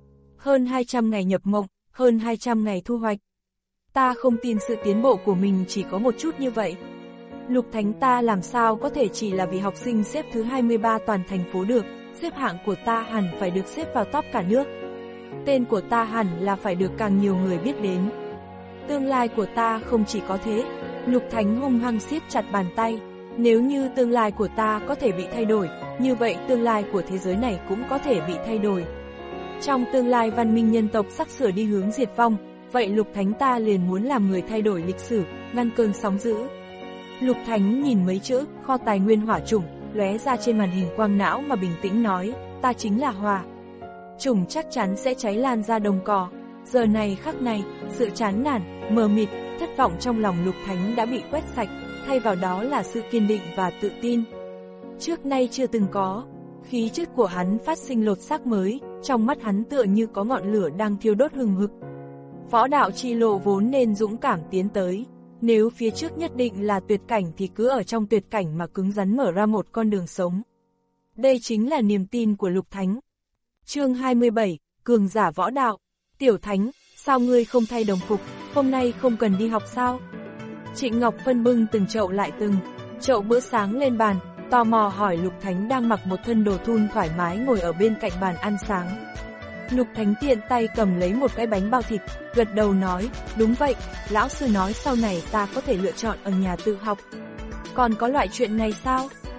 Hơn hai trăm ngày nhập mộng, hơn hai trăm ngày thu hoạch. Ta không tin sự tiến bộ của mình chỉ có một chút như vậy. Lục Thánh ta làm sao có thể chỉ là vì học sinh xếp thứ hai mươi ba toàn thành phố được, xếp hạng của ta hẳn phải được xếp vào top cả nước. Tên của ta hẳn là phải được càng nhiều người biết đến. Tương lai của ta không chỉ có thế. Lục Thánh hung hăng siết chặt bàn tay. Nếu như tương lai của ta có thể bị thay đổi, như vậy tương lai của thế giới này cũng có thể bị thay đổi. Trong tương lai văn minh nhân tộc sắp sửa đi hướng diệt vong, vậy Lục Thánh ta liền muốn làm người thay đổi lịch sử, ngăn cơn sóng dữ. Lục Thánh nhìn mấy chữ kho tài nguyên hỏa chủng lóe ra trên màn hình quang não mà bình tĩnh nói, ta chính là hỏa chủng chắc chắn sẽ cháy lan ra đồng cỏ. Giờ này khắc này, sự chán nản, mờ mịt, thất vọng trong lòng Lục Thánh đã bị quét sạch, thay vào đó là sự kiên định và tự tin. Trước nay chưa từng có, khí chất của hắn phát sinh lột xác mới, trong mắt hắn tựa như có ngọn lửa đang thiêu đốt hừng hực. Võ đạo chi lộ vốn nên dũng cảm tiến tới, nếu phía trước nhất định là tuyệt cảnh thì cứ ở trong tuyệt cảnh mà cứng rắn mở ra một con đường sống. Đây chính là niềm tin của Lục Thánh. Chương hai mươi bảy, cường giả võ đạo. Tiểu Thánh, sao ngươi không thay đồng phục, hôm nay không cần đi học sao? Trịnh Ngọc Phân bưng từng chậu lại từng chậu bữa sáng lên bàn, tò mò hỏi Lục Thánh đang mặc một thân đồ thun thoải mái ngồi ở bên cạnh bàn ăn sáng. Lục Thánh tiện tay cầm lấy một cái bánh bao thịt, gật đầu nói, đúng vậy, lão sư nói sau này ta có thể lựa chọn ở nhà tự học. Còn có loại chuyện này sao?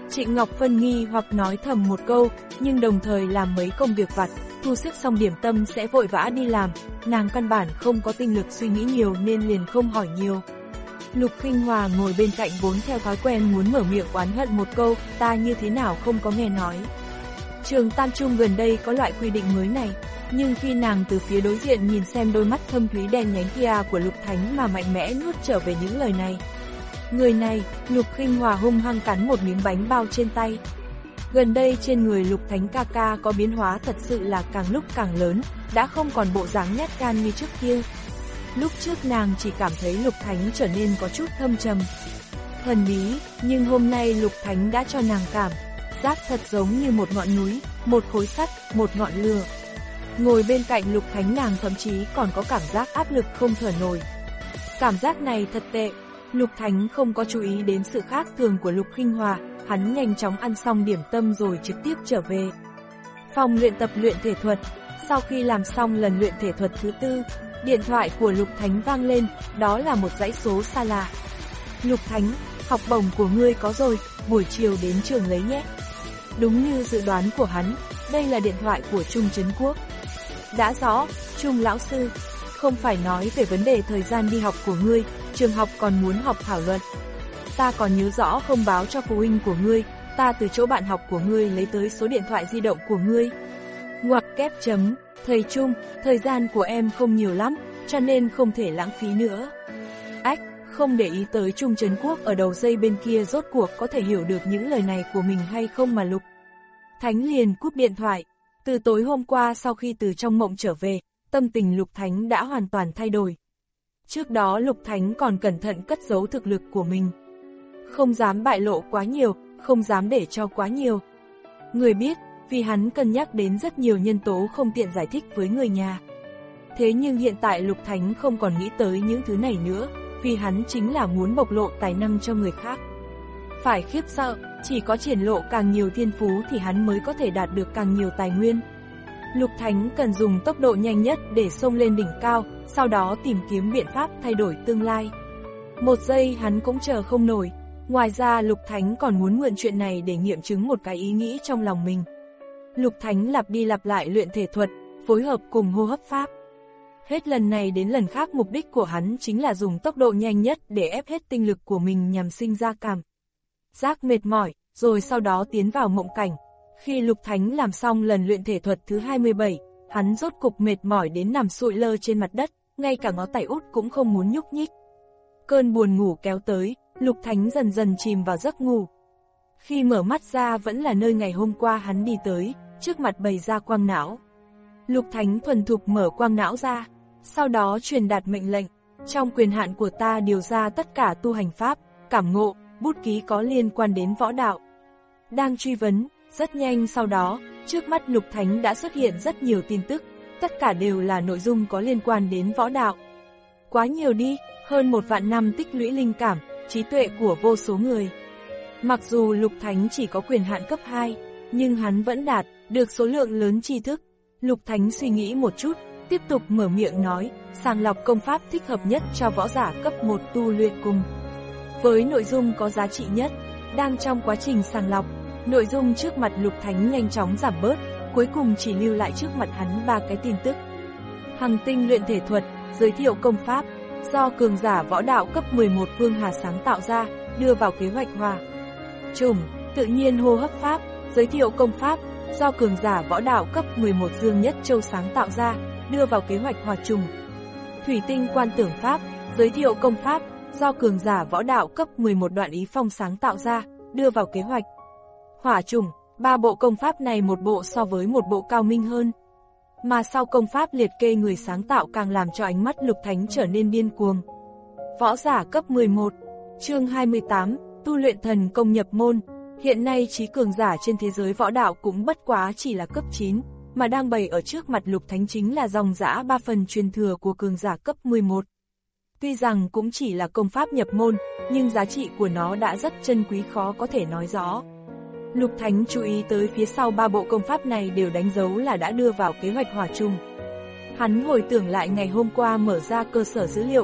Trịnh Ngọc Phân nghi hoặc nói thầm một câu, nhưng đồng thời làm mấy công việc vặt, thu xếp xong điểm tâm sẽ vội vã đi làm, nàng căn bản không có tinh lực suy nghĩ nhiều nên liền không hỏi nhiều. Lục Khinh Hòa ngồi bên cạnh vốn theo thói quen muốn mở miệng oán hận một câu, ta như thế nào không có nghe nói. Trường Tam Trung gần đây có loại quy định mới này, nhưng khi nàng từ phía đối diện nhìn xem đôi mắt thâm thúy đen nhánh kia của Lục Thánh mà mạnh mẽ nuốt trở về những lời này. Người này, Lục Khinh Hòa hung hăng cắn một miếng bánh bao trên tay. Gần đây trên người Lục Thánh ca ca có biến hóa thật sự là càng lúc càng lớn, đã không còn bộ dáng nhát gan như trước kia. Lúc trước nàng chỉ cảm thấy Lục Thánh trở nên có chút thâm trầm, thần bí, nhưng hôm nay Lục Thánh đã cho nàng cảm giác thật giống như một ngọn núi, một khối sắt, một ngọn lửa. Ngồi bên cạnh Lục Thánh nàng thậm chí còn có cảm giác áp lực không thở nổi. Cảm giác này thật tệ. Lục Thánh không có chú ý đến sự khác thường của Lục Khinh Hòa, hắn nhanh chóng ăn xong điểm tâm rồi trực tiếp trở về phòng luyện tập luyện thể thuật. Sau khi làm xong lần luyện thể thuật thứ tư, điện thoại của Lục Thánh vang lên, đó là một dãy số xa lạ. Lục Thánh, học bổng của ngươi có rồi, buổi chiều đến trường lấy nhé. Đúng như dự đoán của hắn, đây là điện thoại của Trung Trấn Quốc. Đã rõ, Trung lão sư, không phải nói về vấn đề thời gian đi học của ngươi, trường học còn muốn học thảo luận. Ta còn nhớ rõ không báo cho phụ huynh của ngươi, ta từ chỗ bạn học của ngươi lấy tới số điện thoại di động của ngươi. Ngoặc kép chấm, thầy Trung, thời gian của em không nhiều lắm, cho nên không thể lãng phí nữa. Ách, không để ý tới Trung Trấn Quốc ở đầu dây bên kia rốt cuộc có thể hiểu được những lời này của mình hay không mà Lục Thánh liền cúp điện thoại. Từ tối hôm qua sau khi từ trong mộng trở về, tâm tình Lục Thánh đã hoàn toàn thay đổi. Trước đó Lục Thánh còn cẩn thận cất giấu thực lực của mình. Không dám bại lộ quá nhiều, không dám để cho quá nhiều người biết, vì hắn cân nhắc đến rất nhiều nhân tố không tiện giải thích với người nhà. Thế nhưng hiện tại Lục Thánh không còn nghĩ tới những thứ này nữa, vì hắn chính là muốn bộc lộ tài năng cho người khác. Phải khiếp sợ, chỉ có triển lộ càng nhiều thiên phú thì hắn mới có thể đạt được càng nhiều tài nguyên. Lục Thánh cần dùng tốc độ nhanh nhất để xông lên đỉnh cao, sau đó tìm kiếm biện pháp thay đổi tương lai. Một giây hắn cũng chờ không nổi. Ngoài ra Lục Thánh còn muốn mượn chuyện này để nghiệm chứng một cái ý nghĩ trong lòng mình. Lục Thánh lặp đi lặp lại luyện thể thuật, phối hợp cùng hô hấp pháp. Hết lần này đến lần khác mục đích của hắn chính là dùng tốc độ nhanh nhất để ép hết tinh lực của mình nhằm sinh ra cảm giác mệt mỏi, rồi sau đó tiến vào mộng cảnh. Khi Lục Thánh làm xong lần luyện thể thuật thứ hai mươi bảy, hắn rốt cục mệt mỏi đến nằm sụi lơ trên mặt đất, ngay cả ngón tay út cũng không muốn nhúc nhích. Cơn buồn ngủ kéo tới, Lục Thánh dần dần chìm vào giấc ngủ. Khi mở mắt ra vẫn là nơi ngày hôm qua hắn đi tới, trước mặt bày ra quang não. Lục Thánh thuần thục mở quang não ra, sau đó truyền đạt mệnh lệnh, trong quyền hạn của ta điều ra tất cả tu hành pháp, cảm ngộ, bút ký có liên quan đến võ đạo. Đang truy vấn, rất nhanh sau đó, trước mắt Lục Thánh đã xuất hiện rất nhiều tin tức, tất cả đều là nội dung có liên quan đến võ đạo. Quá nhiều đi, hơn một vạn năm tích lũy linh cảm, trí tuệ của vô số người. Mặc dù Lục Thánh chỉ có quyền hạn cấp hai, nhưng hắn vẫn đạt được số lượng lớn tri thức. Lục Thánh suy nghĩ một chút, tiếp tục mở miệng nói, sàng lọc công pháp thích hợp nhất cho võ giả cấp một tu luyện cùng với nội dung có giá trị nhất. Đang trong quá trình sàng lọc, nội dung trước mặt Lục Thánh nhanh chóng giảm bớt, cuối cùng chỉ lưu lại trước mặt hắn ba cái tin tức. Hằng tinh luyện thể thuật, giới thiệu công pháp, do cường giả võ đạo cấp mười một Vương Hà sáng tạo ra, đưa vào kế hoạch Hòa Trùng, tự nhiên hô hấp pháp, giới thiệu công pháp, do cường giả võ đạo cấp mười một Dương Nhất Châu sáng tạo ra, đưa vào kế hoạch Hòa Trùng. Thủy tinh quan tưởng pháp, giới thiệu công pháp, do cường giả võ đạo cấp mười một Đoạn Ý Phong sáng tạo ra, đưa vào kế hoạch Hỏa Trùng. Ba bộ công pháp này một bộ so với một bộ cao minh hơn. Mà sau công pháp liệt kê người sáng tạo càng làm cho ánh mắt Lục Thánh trở nên điên cuồng. Võ giả cấp mười một, chương hai mươi tám, tu luyện thần công nhập môn. Hiện nay trí cường giả trên thế giới võ đạo cũng bất quá chỉ là cấp chín, mà đang bày ở trước mặt Lục Thánh chính là dòng dã ba phần truyền thừa của cường giả cấp mười một. Tuy rằng cũng chỉ là công pháp nhập môn, nhưng giá trị của nó đã rất chân quý khó có thể nói rõ. Lục Thánh chú ý tới phía sau ba bộ công pháp này đều đánh dấu là đã đưa vào kế hoạch Hỏa Trùng. Hắn hồi tưởng lại ngày hôm qua mở ra cơ sở dữ liệu,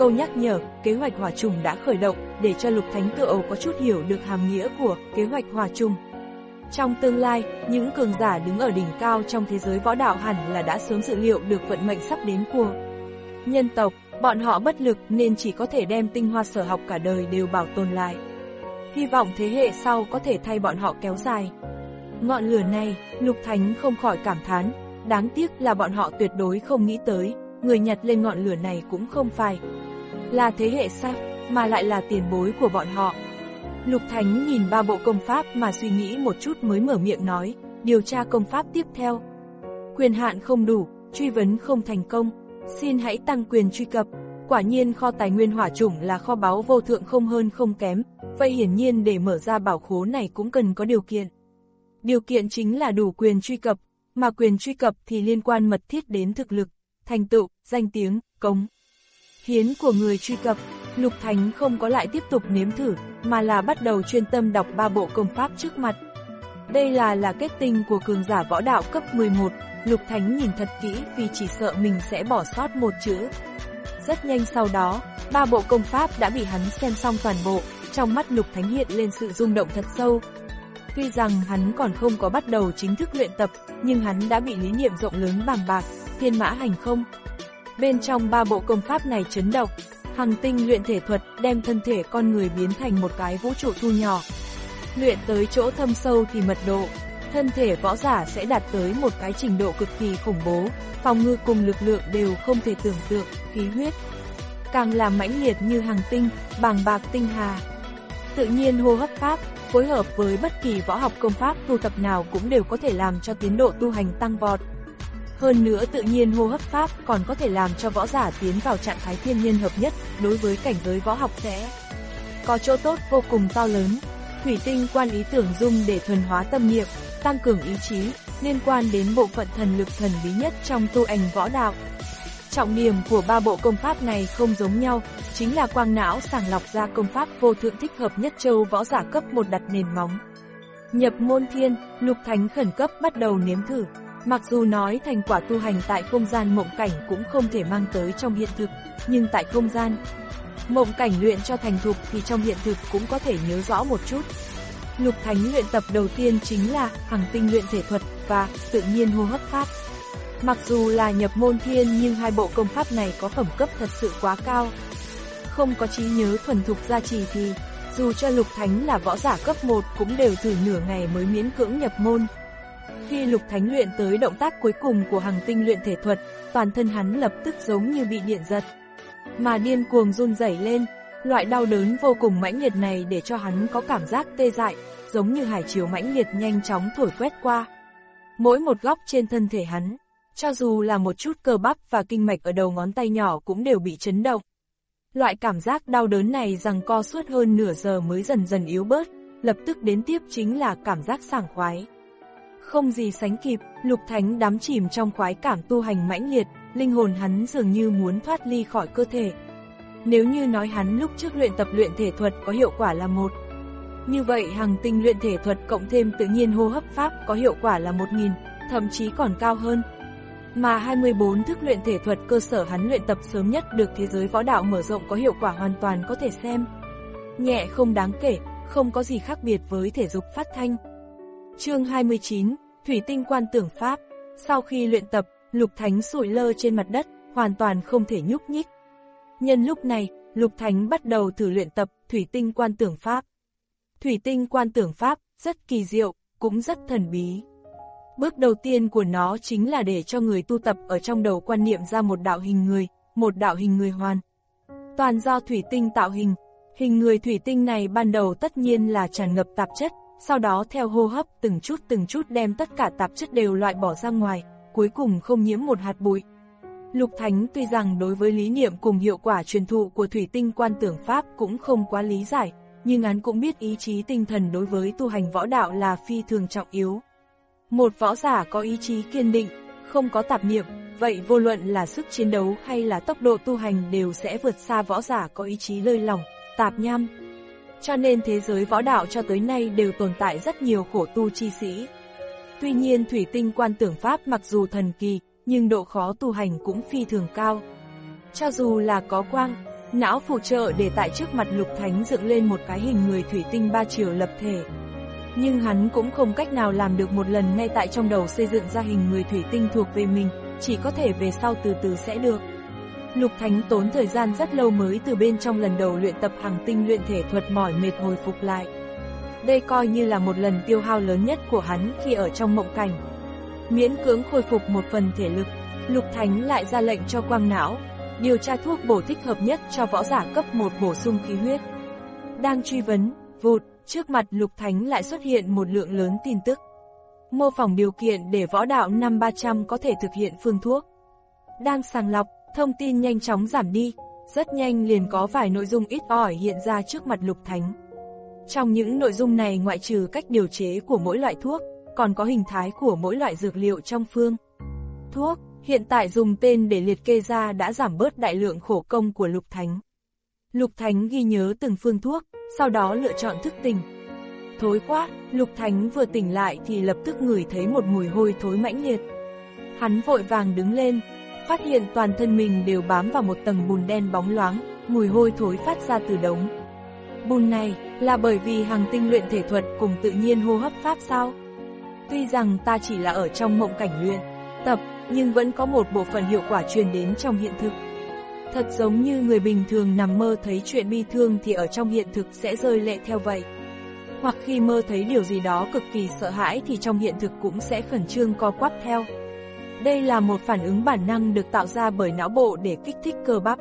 câu nhắc nhở, kế hoạch hỏa trùng đã khởi động, để cho Lục Thánh tựa hồ có chút hiểu được hàm nghĩa của kế hoạch hỏa trùng. Trong tương lai, những cường giả đứng ở đỉnh cao trong thế giới võ đạo hẳn là đã sớm dự liệu được vận mệnh sắp đến của nhân tộc, bọn họ bất lực nên chỉ có thể đem tinh hoa sở học cả đời đều bảo tồn lại. Hy vọng thế hệ sau có thể thay bọn họ kéo dài ngọn lửa này. Lục Thánh không khỏi cảm thán, đáng tiếc là bọn họ tuyệt đối không nghĩ tới, người nhặt lên ngọn lửa này cũng không phải là thế hệ sau, mà lại là tiền bối của bọn họ. Lục Thánh nhìn ba bộ công pháp mà suy nghĩ một chút mới mở miệng nói, điều tra công pháp tiếp theo. Quyền hạn không đủ, truy vấn không thành công, xin hãy tăng quyền truy cập. Quả nhiên kho tài nguyên hỏa chủng là kho báu vô thượng không hơn không kém, vậy hiển nhiên để mở ra bảo khố này cũng cần có điều kiện. Điều kiện chính là đủ quyền truy cập, mà quyền truy cập thì liên quan mật thiết đến thực lực, thành tựu, danh tiếng, cống hiến của người truy cập. Lục Thánh không có lại tiếp tục nếm thử, mà là bắt đầu chuyên tâm đọc ba bộ công pháp trước mặt. Đây là là kết tinh của cường giả võ đạo cấp mười một, Lục Thánh nhìn thật kỹ vì chỉ sợ mình sẽ bỏ sót một chữ. Rất nhanh sau đó, ba bộ công pháp đã bị hắn xem xong toàn bộ, trong mắt Lục Thánh hiện lên sự rung động thật sâu. Tuy rằng hắn còn không có bắt đầu chính thức luyện tập, nhưng hắn đã bị lý niệm rộng lớn bàng bạc, thiên mã hành không. Bên trong ba bộ công pháp này chấn động, Hằng tinh luyện thể thuật đem thân thể con người biến thành một cái vũ trụ thu nhỏ. Luyện tới chỗ thâm sâu thì mật độ, thân thể võ giả sẽ đạt tới một cái trình độ cực kỳ khủng bố, phòng ngự cùng lực lượng đều không thể tưởng tượng, khí huyết càng là mãnh liệt như Hằng tinh, bàng bạc tinh hà. Tự nhiên hô hấp pháp, phối hợp với bất kỳ võ học công pháp tu tập nào cũng đều có thể làm cho tiến độ tu hành tăng vọt. Hơn nữa tự nhiên hô hấp pháp còn có thể làm cho võ giả tiến vào trạng thái thiên nhân hợp nhất, đối với cảnh giới võ học sẽ có chỗ tốt vô cùng to lớn. Thủy tinh quan ý tưởng dung để thuần hóa tâm niệm, tăng cường ý chí, liên quan đến bộ phận thần lực thần bí nhất trong tu hành võ đạo. Trọng điểm của ba bộ công pháp này không giống nhau, chính là quang não sàng lọc ra công pháp vô thượng thích hợp nhất châu võ giả cấp một đặt nền móng. Nhập môn thiên, Lục Thánh khẩn cấp bắt đầu nếm thử. Mặc dù nói thành quả tu hành tại không gian mộng cảnh cũng không thể mang tới trong hiện thực, nhưng tại không gian mộng cảnh luyện cho thành thục thì trong hiện thực cũng có thể nhớ rõ một chút. Lục Thánh luyện tập đầu tiên chính là Hằng tinh luyện thể thuật và tự nhiên hô hấp pháp. Mặc dù là nhập môn thiên nhưng hai bộ công pháp này có phẩm cấp thật sự quá cao. Không có trí nhớ thuần thục gia trì thì, dù cho Lục Thánh là võ giả cấp một cũng đều thử nửa ngày mới miễn cưỡng nhập môn. Khi Lục Thánh luyện tới động tác cuối cùng của Hằng tinh luyện thể thuật, toàn thân hắn lập tức giống như bị điện giật, mà điên cuồng run rẩy lên. Loại đau đớn vô cùng mãnh liệt này để cho hắn có cảm giác tê dại, giống như hải triều mãnh liệt nhanh chóng thổi quét qua mỗi một góc trên thân thể hắn. Cho dù là một chút cơ bắp và kinh mạch ở đầu ngón tay nhỏ cũng đều bị chấn động. Loại cảm giác đau đớn này giằng co suốt hơn nửa giờ mới dần dần yếu bớt, lập tức đến tiếp chính là cảm giác sảng khoái. Không gì sánh kịp, Lục Thánh đắm chìm trong khoái cảm tu hành mãnh liệt, linh hồn hắn dường như muốn thoát ly khỏi cơ thể. Nếu như nói hắn lúc trước luyện tập luyện thể thuật có hiệu quả là một, như vậy Hằng tinh luyện thể thuật cộng thêm tự nhiên hô hấp pháp có hiệu quả là một nghìn, thậm chí còn cao hơn. Mà hai mươi bốn thức luyện thể thuật cơ sở hắn luyện tập sớm nhất được thế giới võ đạo mở rộng có hiệu quả hoàn toàn có thể xem nhẹ không đáng kể, không có gì khác biệt với thể dục phát thanh. Chương hai mươi chín, Thủy tinh quan tưởng pháp. Sau khi luyện tập, Lục Thánh sụi lơ trên mặt đất, hoàn toàn không thể nhúc nhích. Nhân lúc này, Lục Thánh bắt đầu thử luyện tập Thủy tinh quan tưởng pháp. Thủy tinh quan tưởng pháp rất kỳ diệu, cũng rất thần bí. Bước đầu tiên của nó chính là để cho người tu tập ở trong đầu quan niệm ra một đạo hình người, một đạo hình người hoàn toàn do thủy tinh tạo hình. Hình người thủy tinh này ban đầu tất nhiên là tràn ngập tạp chất, sau đó theo hô hấp từng chút từng chút đem tất cả tạp chất đều loại bỏ ra ngoài, cuối cùng không nhiễm một hạt bụi. Lục Thánh tuy rằng đối với lý niệm cùng hiệu quả truyền thụ của thủy tinh quan tưởng pháp cũng không quá lý giải, nhưng hắn cũng biết ý chí tinh thần đối với tu hành võ đạo là phi thường trọng yếu. Một võ giả có ý chí kiên định, không có tạp niệm, vậy vô luận là sức chiến đấu hay là tốc độ tu hành đều sẽ vượt xa võ giả có ý chí lơi lỏng, tạp nham. Cho nên thế giới võ đạo cho tới nay đều tồn tại rất nhiều khổ tu chi sĩ. Tuy nhiên thủy tinh quan tưởng pháp mặc dù thần kỳ, nhưng độ khó tu hành cũng phi thường cao. Cho dù là có quang, Não phụ trợ để tại trước mặt Lục Thánh dựng lên một cái hình người thủy tinh ba chiều lập thể. Nhưng hắn cũng không cách nào làm được một lần ngay tại trong đầu xây dựng ra hình người thủy tinh thuộc về mình, chỉ có thể về sau từ từ sẽ được. Lục Thánh tốn thời gian rất lâu mới từ bên trong lần đầu luyện tập hàng tinh luyện thể thuật mỏi mệt hồi phục lại. Đây coi như là một lần tiêu hao lớn nhất của hắn khi ở trong mộng cảnh. Miễn cưỡng khôi phục một phần thể lực, Lục Thánh lại ra lệnh cho Quang Não điều tra thuốc bổ thích hợp nhất cho võ giả cấp một bổ sung khí huyết. Đang truy vấn, vụt, trước mặt Lục Thánh lại xuất hiện một lượng lớn tin tức. Mô phỏng điều kiện để võ đạo năm ba trăm có thể thực hiện phương thuốc. Đang sàng lọc, thông tin nhanh chóng giảm đi, rất nhanh liền có vài nội dung ít ỏi hiện ra trước mặt Lục Thánh. Trong những nội dung này ngoại trừ cách điều chế của mỗi loại thuốc, còn có hình thái của mỗi loại dược liệu trong phương thuốc. Hiện tại dùng tên để liệt kê ra đã giảm bớt đại lượng khổ công của Lục Thánh. Lục Thánh ghi nhớ từng phương thuốc, sau đó lựa chọn thức tỉnh. Thối quá, Lục Thánh vừa tỉnh lại thì lập tức ngửi thấy một mùi hôi thối mãnh liệt. Hắn vội vàng đứng lên, phát hiện toàn thân mình đều bám vào một tầng bùn đen bóng loáng, mùi hôi thối phát ra từ đống bùn này là bởi vì hàng tinh luyện thể thuật cùng tự nhiên hô hấp pháp sao? Tuy rằng ta chỉ là ở trong mộng cảnh luyện tập, nhưng vẫn có một bộ phận hiệu quả truyền đến trong hiện thực. Thật giống như người bình thường nằm mơ thấy chuyện bi thương thì ở trong hiện thực sẽ rơi lệ theo vậy. Hoặc khi mơ thấy điều gì đó cực kỳ sợ hãi thì trong hiện thực cũng sẽ khẩn trương co quắp theo. Đây là một phản ứng bản năng được tạo ra bởi não bộ để kích thích cơ bắp.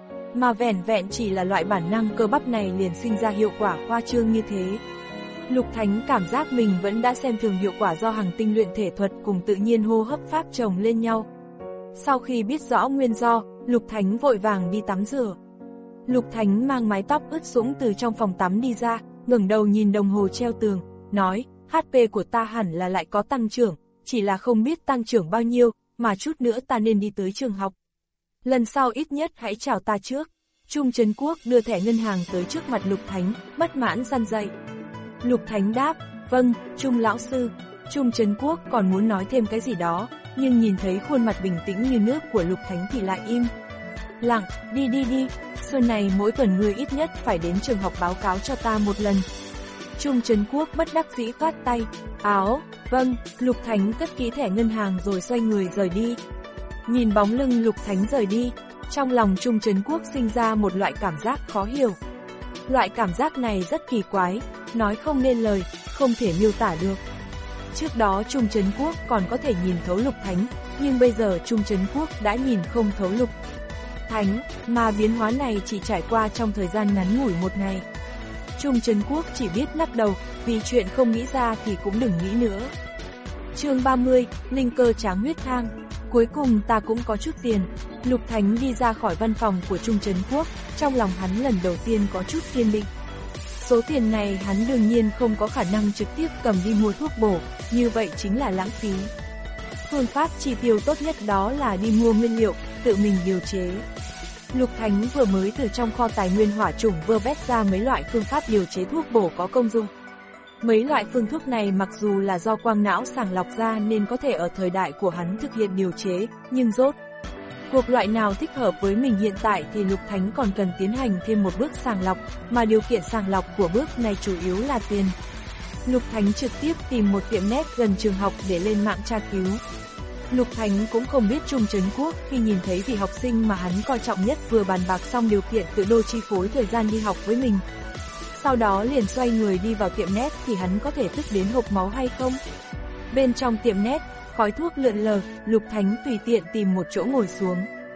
Mà vẻn vẹn chỉ là loại bản năng cơ bắp này liền sinh ra hiệu quả khoa trương như thế. Lục Thánh cảm giác mình vẫn đã xem thường hiệu quả do hàng tinh luyện thể thuật cùng tự nhiên hô hấp pháp chồng lên nhau. Sau khi biết rõ nguyên do, Lục Thánh vội vàng đi tắm rửa. Lục Thánh mang mái tóc ướt sũng từ trong phòng tắm đi ra, ngẩng đầu nhìn đồng hồ treo tường, nói, hát pê của ta hẳn là lại có tăng trưởng, chỉ là không biết tăng trưởng bao nhiêu, mà chút nữa ta nên đi tới trường học. Lần sau ít nhất hãy chào ta trước. Trung Trấn Quốc đưa thẻ ngân hàng tới trước mặt Lục Thánh, bất mãn răn dạy. Lục Thánh đáp, vâng, Trung lão sư. Trung Trấn Quốc còn muốn nói thêm cái gì đó, nhưng nhìn thấy khuôn mặt bình tĩnh như nước của Lục Thánh thì lại im lặng. Đi đi đi, xuân này mỗi tuần ngươi ít nhất phải đến trường học báo cáo cho ta một lần. Trung Trấn Quốc bất đắc dĩ khoát tay, áo, vâng. Lục Thánh cất kỹ thẻ ngân hàng rồi xoay người rời đi. Nhìn bóng lưng Lục Thánh rời đi, trong lòng Trung Trấn Quốc sinh ra một loại cảm giác khó hiểu. Loại cảm giác này rất kỳ quái, nói không nên lời, không thể miêu tả được. Trước đó Trung Trấn Quốc còn có thể nhìn thấu Lục Thánh, nhưng bây giờ Trung Trấn Quốc đã nhìn không thấu Lục Thánh, mà biến hóa này chỉ trải qua trong thời gian ngắn ngủi một ngày. Trung Trấn Quốc chỉ biết lắc đầu, vì chuyện không nghĩ ra thì cũng đừng nghĩ nữa. Chương ba mươi, Linh cơ tráng huyết thang. Cuối cùng ta cũng có chút tiền. Lục Thánh đi ra khỏi văn phòng của Trung Trấn Quốc, trong lòng hắn lần đầu tiên có chút kiên định. Số tiền này hắn đương nhiên không có khả năng trực tiếp cầm đi mua thuốc bổ, như vậy chính là lãng phí. Phương pháp chi tiêu tốt nhất đó là đi mua nguyên liệu, tự mình điều chế. Lục Thánh vừa mới từ trong kho tài nguyên hỏa chủng vơ vét ra mấy loại phương pháp điều chế thuốc bổ có công dụng. Mấy loại phương thuốc này mặc dù là do Quang Não sàng lọc ra nên có thể ở thời đại của hắn thực hiện điều chế, nhưng rốt cuộc loại nào thích hợp với mình hiện tại thì Lục Thánh còn cần tiến hành thêm một bước sàng lọc, mà điều kiện sàng lọc của bước này chủ yếu là tiền. Lục Thánh trực tiếp tìm một tiệm net gần trường học để lên mạng tra cứu. Lục Thánh cũng không biết Trung Trấn Quốc khi nhìn thấy vị học sinh mà hắn coi trọng nhất vừa bàn bạc xong điều kiện tự đô chi phối thời gian đi học với mình. Sau đó liền xoay người đi vào tiệm net thì hắn có thể tức đến hộc máu hay không? Bên trong tiệm net, khói thuốc lượn lờ, Lục Thánh tùy tiện tìm một chỗ ngồi xuống.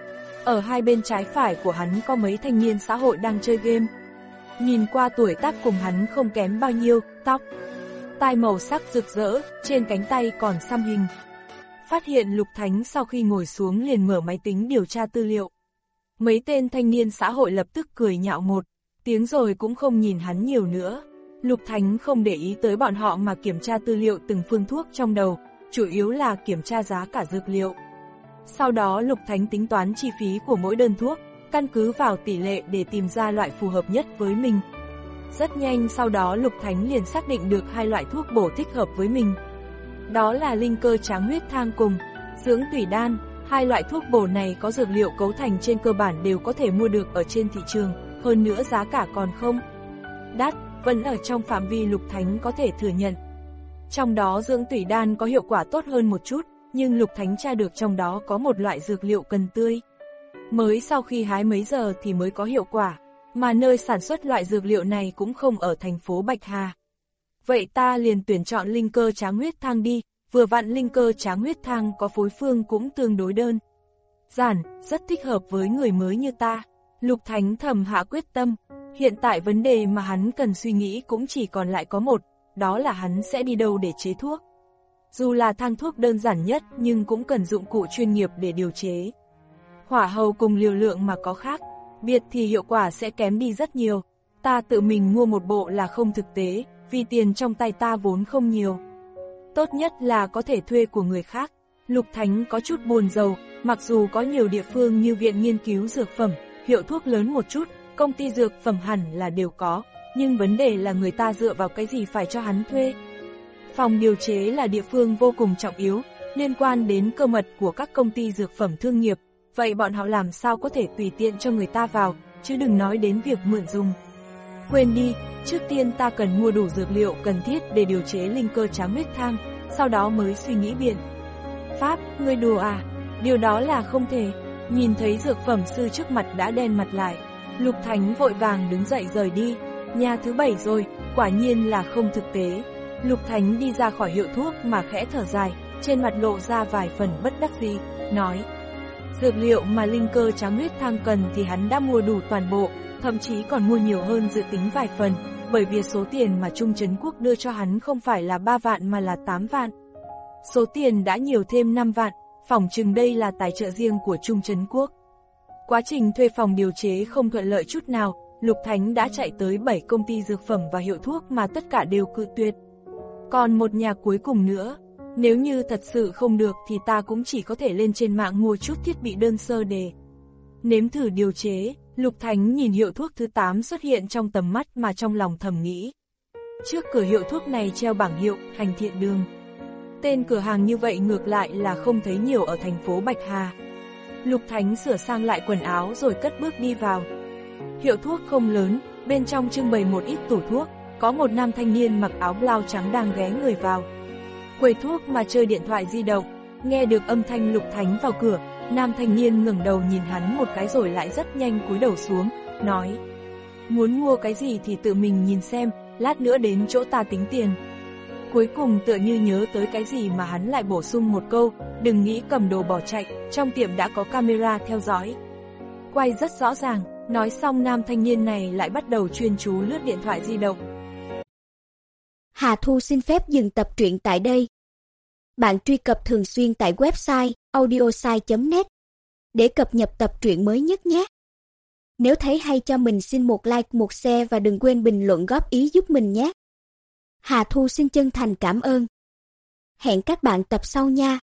Ở hai bên trái phải của hắn có mấy thanh niên xã hội đang chơi game. Nhìn qua tuổi tác cùng hắn không kém bao nhiêu, tóc, tai màu sắc rực rỡ, trên cánh tay còn xăm hình. Phát hiện Lục Thánh sau khi ngồi xuống liền mở máy tính điều tra tư liệu. Mấy tên thanh niên xã hội lập tức cười nhạo một tiếng rồi cũng không nhìn hắn nhiều nữa. Lục Thánh không để ý tới bọn họ mà kiểm tra tư liệu từng phương thuốc trong đầu, chủ yếu là kiểm tra giá cả dược liệu. Sau đó Lục Thánh tính toán chi phí của mỗi đơn thuốc, căn cứ vào tỷ lệ để tìm ra loại phù hợp nhất với mình. Rất nhanh sau đó Lục Thánh liền xác định được hai loại thuốc bổ thích hợp với mình. Đó là linh cơ tráng huyết thang cùng dưỡng tủy đan. Hai loại thuốc bổ này có dược liệu cấu thành trên cơ bản đều có thể mua được ở trên thị trường, hơn nữa giá cả còn không đắt, vẫn ở trong phạm vi Lục Thánh có thể thừa nhận. Trong đó dưỡng tủy đan có hiệu quả tốt hơn một chút, nhưng Lục Thánh tra được trong đó có một loại dược liệu cần tươi. Mới sau khi hái mấy giờ thì mới có hiệu quả, mà nơi sản xuất loại dược liệu này cũng không ở thành phố Bạch Hà. Vậy ta liền tuyển chọn linh cơ tráng huyết thang đi, vừa vặn linh cơ tráng huyết thang có phối phương cũng tương đối đơn giản, rất thích hợp với người mới như ta. Lục Thánh thầm hạ quyết tâm, hiện tại vấn đề mà hắn cần suy nghĩ cũng chỉ còn lại có một, đó là hắn sẽ đi đâu để chế thuốc. Dù là thang thuốc đơn giản nhất nhưng cũng cần dụng cụ chuyên nghiệp để điều chế. Hỏa hầu cùng liều lượng mà có khác biệt thì hiệu quả sẽ kém đi rất nhiều. Ta tự mình mua một bộ là không thực tế, vì tiền trong tay ta vốn không nhiều. Tốt nhất là có thể thuê của người khác. Lục Thánh có chút buồn rầu, mặc dù có nhiều địa phương như viện nghiên cứu dược phẩm, hiệu thuốc lớn một chút, công ty dược phẩm hẳn là đều có, nhưng vấn đề là người ta dựa vào cái gì phải cho hắn thuê. Phòng điều chế là địa phương vô cùng trọng yếu, liên quan đến cơ mật của các công ty dược phẩm thương nghiệp, vậy bọn họ làm sao có thể tùy tiện cho người ta vào, chứ đừng nói đến việc mượn dùng. Quên đi, trước tiên ta cần mua đủ dược liệu cần thiết để điều chế linh cơ tráng huyết thang, sau đó mới suy nghĩ biện pháp. Ngươi đùa à? Điều đó là không thể. Nhìn thấy dược phẩm sư trước mặt đã đen mặt lại, Lục Thánh vội vàng đứng dậy rời đi. Nhà thứ bảy rồi, quả nhiên là không thực tế. Lục Thánh đi ra khỏi hiệu thuốc mà khẽ thở dài, trên mặt lộ ra vài phần bất đắc dĩ, nói: dược liệu mà linh cơ tráng huyết thang cần thì hắn đã mua đủ toàn bộ, thậm chí còn mua nhiều hơn dự tính vài phần, bởi vì số tiền mà Trung Trấn Quốc đưa cho hắn không phải là ba vạn mà là tám vạn. Số tiền đã nhiều thêm năm vạn, phỏng chừng đây là tài trợ riêng của Trung Trấn Quốc. Quá trình thuê phòng điều chế không thuận lợi chút nào, Lục Thánh đã chạy tới bảy công ty dược phẩm và hiệu thuốc mà tất cả đều cự tuyệt. Còn một nhà cuối cùng nữa, nếu như thật sự không được thì ta cũng chỉ có thể lên trên mạng mua chút thiết bị đơn sơ để nếm thử điều chế. Lục Thánh nhìn hiệu thuốc thứ tám xuất hiện trong tầm mắt mà trong lòng thầm nghĩ. Trước cửa hiệu thuốc này treo bảng hiệu Hành Thiện Đường. Tên cửa hàng như vậy ngược lại là không thấy nhiều ở thành phố Bạch Hà. Lục Thánh sửa sang lại quần áo rồi cất bước đi vào. Hiệu thuốc không lớn, bên trong trưng bày một ít tủ thuốc, có một nam thanh niên mặc áo blau trắng đang ghé người vào quầy thuốc mà chơi điện thoại di động. Nghe được âm thanh Lục Thánh vào cửa, nam thanh niên ngẩng đầu nhìn hắn một cái rồi lại rất nhanh cúi đầu xuống, nói: muốn mua cái gì thì tự mình nhìn xem, lát nữa đến chỗ ta tính tiền. Cuối cùng tựa như nhớ tới cái gì mà hắn lại bổ sung một câu: đừng nghĩ cầm đồ bỏ chạy, trong tiệm đã có camera theo dõi quay rất rõ ràng. Nói xong nam thanh niên này lại bắt đầu chuyên chú lướt điện thoại di động. Hà Thu xin phép dừng tập truyện tại đây. Bạn truy cập thường xuyên tại website audiosai chấm net để cập nhật tập truyện mới nhất nhé. Nếu thấy hay cho mình xin một like, một share và đừng quên bình luận góp ý giúp mình nhé. Hà Thu xin chân thành cảm ơn. Hẹn các bạn tập sau nha.